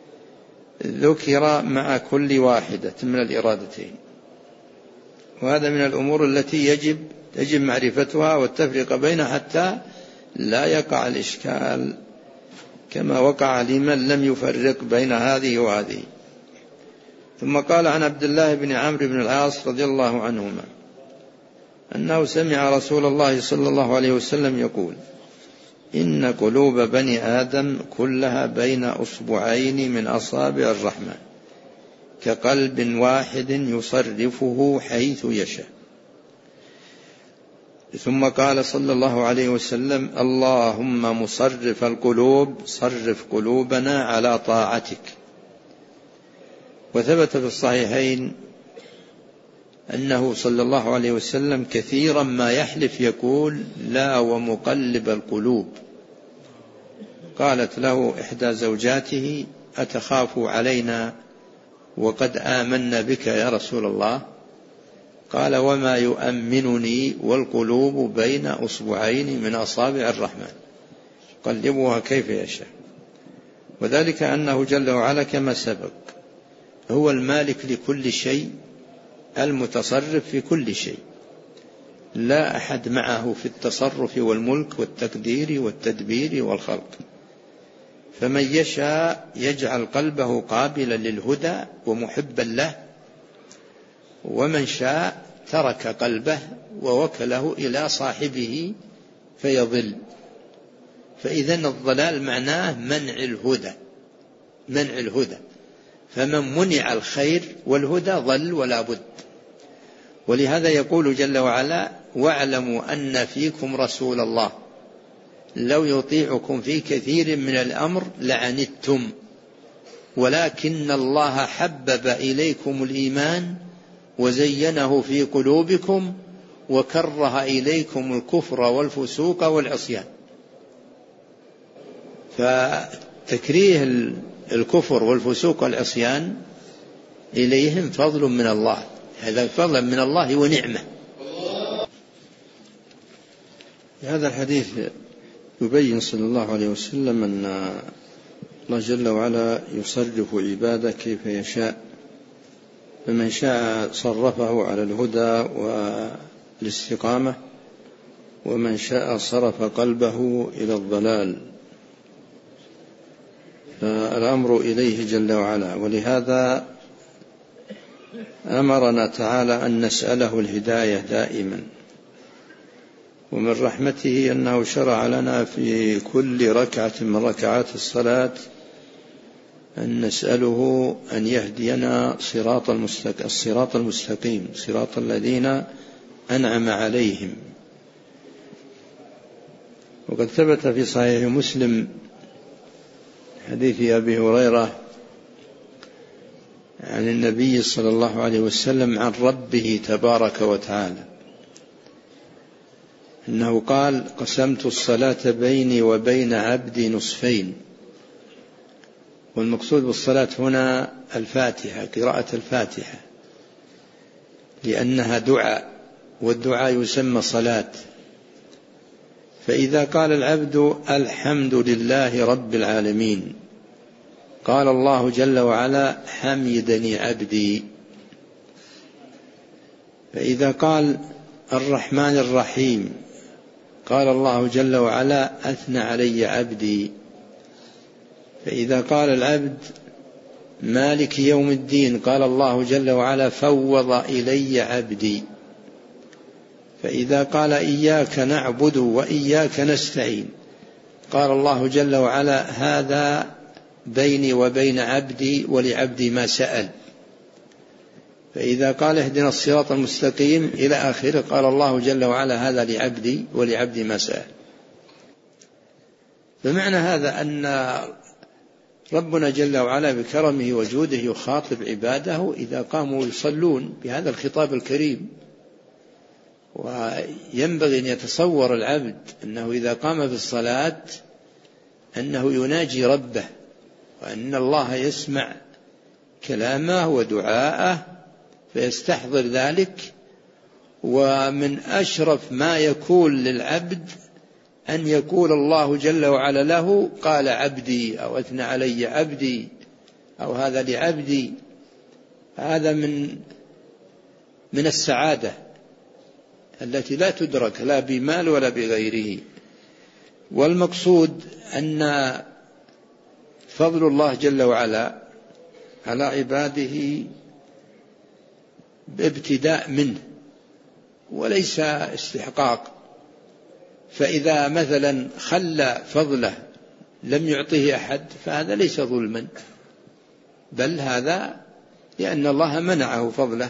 ذكر مع كل واحدة من الإرادتين. وهذا من الأمور التي يجب يجب معرفتها والتفريق بينها حتى لا يقع الإشكال كما وقع لمن لم يفرق بين هذه وهذه. ثم قال عن عبد الله بن عمرو بن العاص رضي الله عنهما أنه سمع رسول الله صلى الله عليه وسلم يقول إن قلوب بني آدم كلها بين أصبعين من أصابع الرحمن كقلب واحد يصرفه حيث يشاء. ثم قال صلى الله عليه وسلم اللهم مصرف القلوب صرف قلوبنا على طاعتك. وثبت في الصحيحين أنه صلى الله عليه وسلم كثيرا ما يحلف يقول لا ومقلب القلوب. قالت له إحدى زوجاته أتخاف علينا وقد آمنا بك يا رسول الله؟ قال وما يؤمنني والقلوب بين أصبعين من أصابع الرحمن قلبوها كيف يشاء. وذلك أنه جل وعلا كما سبق هو المالك لكل شيء المتصرف في كل شيء، لا أحد معه في التصرف والملك والتقدير والتدبير والخلق. فمن يشاء يجعل قلبه قابلا للهدى ومحبا له، ومن شاء ترك قلبه ووكله إلى صاحبه فيضل. فإذن الضلال معناه منع الهدى، منع الهدى، فمن منع الخير والهدى ضل ولا بد. ولهذا يقول جل وعلا واعلموا أن فيكم رسول الله لو يطيعكم في كثير من الأمر لعنتم ولكن الله حبب إليكم الإيمان وزينه في قلوبكم وكره إليكم الكفر والفسوق والعصيان. فتكريه الكفر والفسوق والعصيان إليهم فضل من الله، هذا فضل من الله ونعمة. هذا الحديث يبين صلى الله عليه وسلم أن الله جل وعلا يصرف عباده كيف يشاء، فمن شاء صرفه على الهدى والاستقامة، ومن شاء صرف قلبه إلى الضلال، فالأمر إليه جل وعلا. ولهذا أمرنا تعالى أن نسأله الهداية دائما. ومن رحمته أنه شرع لنا في كل ركعة من ركعات الصلاة أن نسأله أن يهدينا صراط المستقيم، الصراط المستقيم صراط الذين أنعم عليهم. وقد ثبت في صحيح مسلم حديث أبي هريرة عن النبي صلى الله عليه وسلم عن ربه تبارك وتعالى أنه قال قسمت الصلاة بيني وبين عبدي نصفين. والمقصود بالصلاة هنا الفاتحة، قراءة الفاتحة، لأنها دعاء، والدعاء يسمى صلاة. فإذا قال العبد الحمد لله رب العالمين قال الله جل وعلا حمدني عبدي. فإذا قال الرحمن الرحيم قال الله جل وعلا أثنى علي عبدي. فإذا قال العبد مالك يوم الدين قال الله جل وعلا فوض إلي عبدي. فإذا قال إياك نعبد وإياك نستعين قال الله جل وعلا هذا بيني وبين عبدي ولعبدي ما سأل. فإذا قال اهدنا الصراط المستقيم إلى آخره قال الله جل وعلا هذا لعبدي ولعبدي ما سأل. بمعنى هذا أن ربنا جل وعلا بكرمه وجوده يخاطب عباده إذا قاموا يصلون بهذا الخطاب الكريم. وينبغي أن يتصور العبد أنه إذا قام في الصلاة أنه يناجي ربه، وأن الله يسمع كلامه ودعاءه فيستحضر ذلك. ومن أشرف ما يكون للعبد أن يقول الله جل وعلا له قال عبدي أو أثنى علي عبدي أو هذا لعبدي. هذا من من السعادة التي لا تدرك لا بمال ولا بغيره. والمقصود أن فضل الله جل وعلا على عباده بابتداء منه وليس استحقاق. فإذا مثلا خلى فضله لم يعطيه أحد فهذا ليس ظلما، بل هذا لأن الله منعه فضله.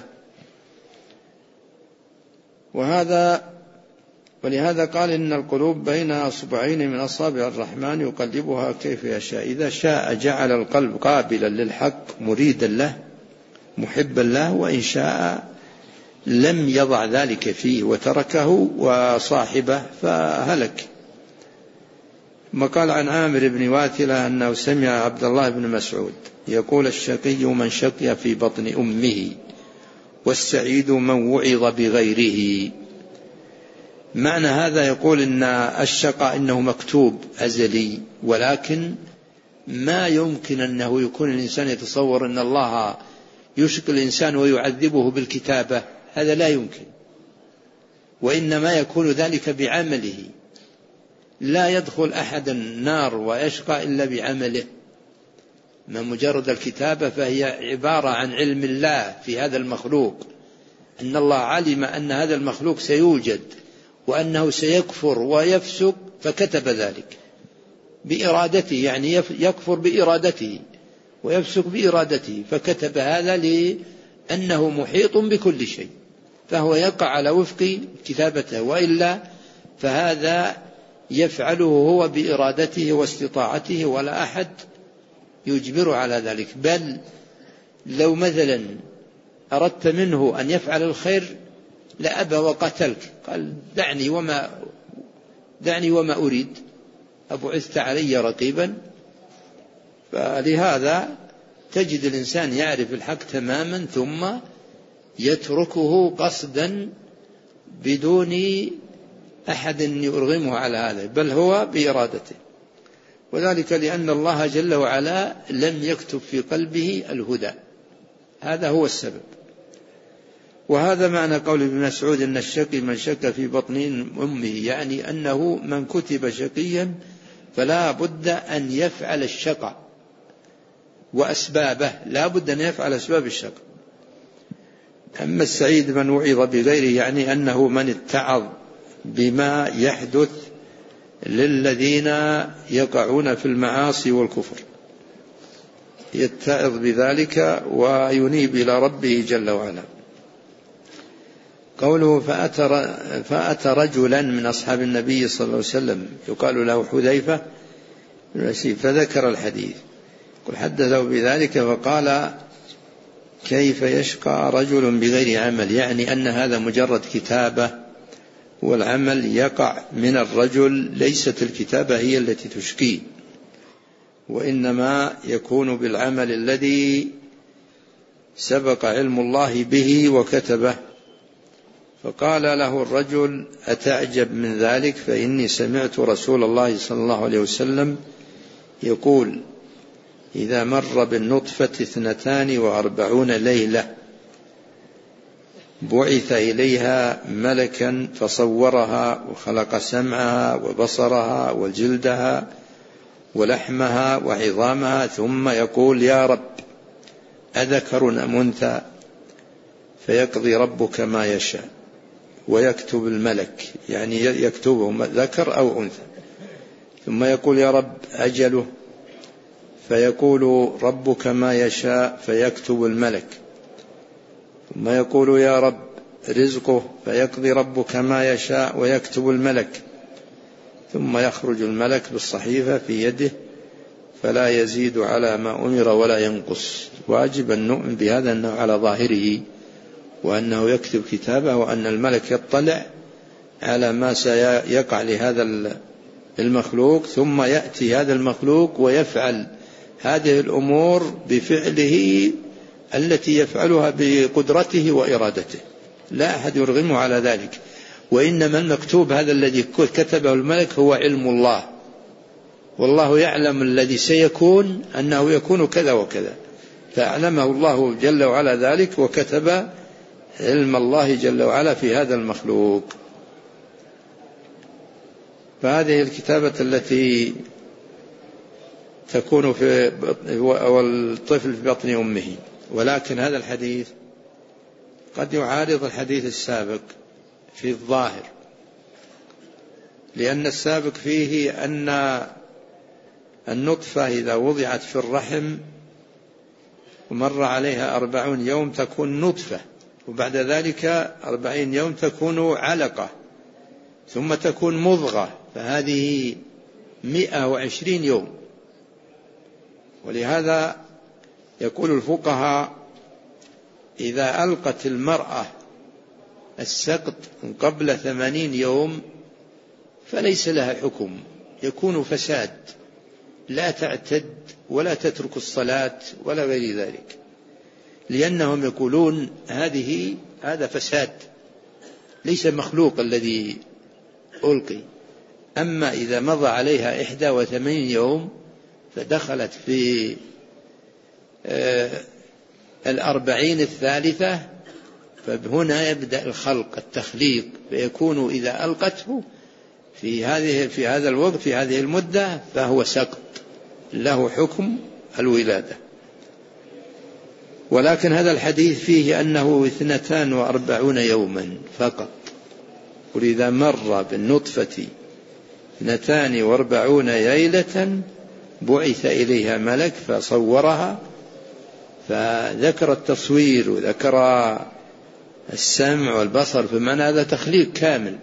وهذا ولهذا قال إن القلوب بين أصبعين من أصابع الرحمن يقلبها كيف يشاء. إذا شاء جعل القلب قابلا للحق مريدا له محبا له، وإن شاء لم يضع ذلك فيه وتركه وصاحبه فهلك. ما قال عن عامر بن واثلة أنه سمع عبد الله بن مسعود يقول: الشقي من شقي في بطن أمه، والسعيد من وعظ بغيره. معنى هذا يقول إن الشقاء إنه مكتوب أزلي، ولكن ما يمكن أنه يكون الإنسان يتصور أن الله يشقي الإنسان ويعذبه بالكتابة، هذا لا يمكن، وإنما يكون ذلك بعمله. لا يدخل أحد النار ويشقى إلا بعمله. من مجرد الكتابة فهي عبارة عن علم الله في هذا المخلوق، أن الله علم أن هذا المخلوق سيوجد وأنه سيكفر ويفسق فكتب ذلك بإرادته، يعني يكفر بإرادته ويفسق بإرادته، فكتب هذا لأنه محيط بكل شيء، فهو يقع على وفق كتابته، وإلا فهذا يفعله هو بإرادته واستطاعته ولا أحد يجبر على ذلك. بل لو مثلا أردت منه أن يفعل الخير لأبى وقتلك، قال: دعني وما دعني وما أريد، أبعثت علي رقيبا. فلهذا تجد الإنسان يعرف الحق تماما ثم يتركه قصدا بدون أحد يرغمه على هذا، بل هو بإرادته. وذلك لأن الله جل وعلا لم يكتب في قلبه الهدى، هذا هو السبب. وهذا معنى قول ابن مسعود: إن الشقي من شك في بطن أمه، يعني أنه من كتب شقيا فلا بد أن يفعل الشقى وأسبابه، لا بد أن يفعل أسباب الشقى. أما السعيد من وعظ بغيره، يعني أنه من اتعظ بما يحدث للذين يقعون في المعاصي والكفر، يتعظ بذلك وينيب إلى ربه جل وعلا. قوله: فأتى, فأتى رجلا من أصحاب النبي صلى الله عليه وسلم يقال له حذيفة، فذكر الحديث. قل حدثه بذلك فقال: كيف يشقى رجل بغير عمل، يعني أن هذا مجرد كتابة، والعمل يقع من الرجل، ليست الكتابة هي التي تشقيه، وإنما يكون بالعمل الذي سبق علم الله به وكتبه. فقال له الرجل: أتعجب من ذلك؟ فإني سمعت رسول الله صلى الله عليه وسلم يقول: إذا مر بالنطفة اثنتان وأربعون ليلة بعث إليها ملكا فصورها وخلق سمعها وبصرها وجلدها ولحمها وعظامها، ثم يقول: يا رب أذكر أم أنثى؟ فيقضي ربك ما يشاء ويكتب الملك، يعني يكتبه ذكر أو أنثى. ثم يقول: يا رب أجله؟ فيقول ربك ما يشاء فيكتب الملك. ثم يقول: يا رب رزقه؟ فيقضي ربك ما يشاء ويكتب الملك. ثم يخرج الملك بالصحيفة في يده فلا يزيد على ما أمر ولا ينقص. واجب أن نؤمن بهذا، أنه على ظاهره، وأنه يكتب كتابه، وأن الملك يطلع على ما سيقع لهذا المخلوق، ثم يأتي هذا المخلوق ويفعل هذه الأمور بفعله التي يفعلها بقدرته وإرادته، لا أحد يرغمه على ذلك. وإنما المكتوب هذا الذي كتبه الملك هو علم الله، والله يعلم الذي سيكون أنه يكون كذا وكذا، فأعلمه الله جل وعلا ذلك، وكتب علم الله جل وعلا في هذا المخلوق. فهذه الكتابة التي تكون في والطفل في بطن أمه. ولكن هذا الحديث قد يعارض الحديث السابق في الظاهر، لأن السابق فيه أن النطفة إذا وضعت في الرحم ومر عليها أربعون يوم تكون نطفة، وبعد ذلك أربعين يوم تكون علقة، ثم تكون مضغة، فهذه مئة وعشرين يوم. ولهذا يقول الفقهاء: إذا ألقت المرأة السقط قبل ثمانين يوم فليس لها حكم، يكون فساد، لا تعتد ولا تترك الصلاة ولا غير ذلك، لأنهم يقولون هذه هذا فساد ليس مخلوق الذي ألقي. أما إذا مضى عليها إحدى وثمانين يوم فدخلت في الأربعين الثالثة، فهنا يبدأ الخلق التخليق، فيكون إذا ألقته في هذه في هذا الوقت في هذه المدة فهو سقط له حكم الولادة. ولكن هذا الحديث فيه أنه اثنتان وأربعون يوما فقط، وإذا مر بالنطفة اثنتان وأربعون ليلة بعث إليها ملك فصورها، فذكر التصوير وذكر السمع والبصر، فمعنى هذا تخليق كامل،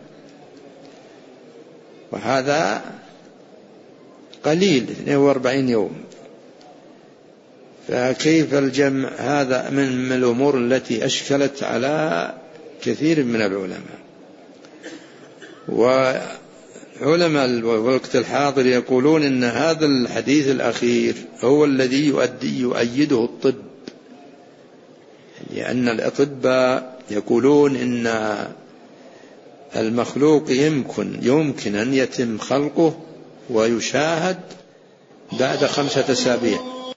وهذا قليل اثنين وأربعين يوم. فكيف الجمع؟ هذا من الأمور التي أشكلت على كثير من العلماء. وعلماء الوقت الحاضر يقولون إن هذا الحديث الأخير هو الذي يؤدي يؤيده الطب، لأن الأطباء يقولون إن المخلوق يمكن يمكن أن يتم خلقه ويشاهد بعد خمسة أسابيع،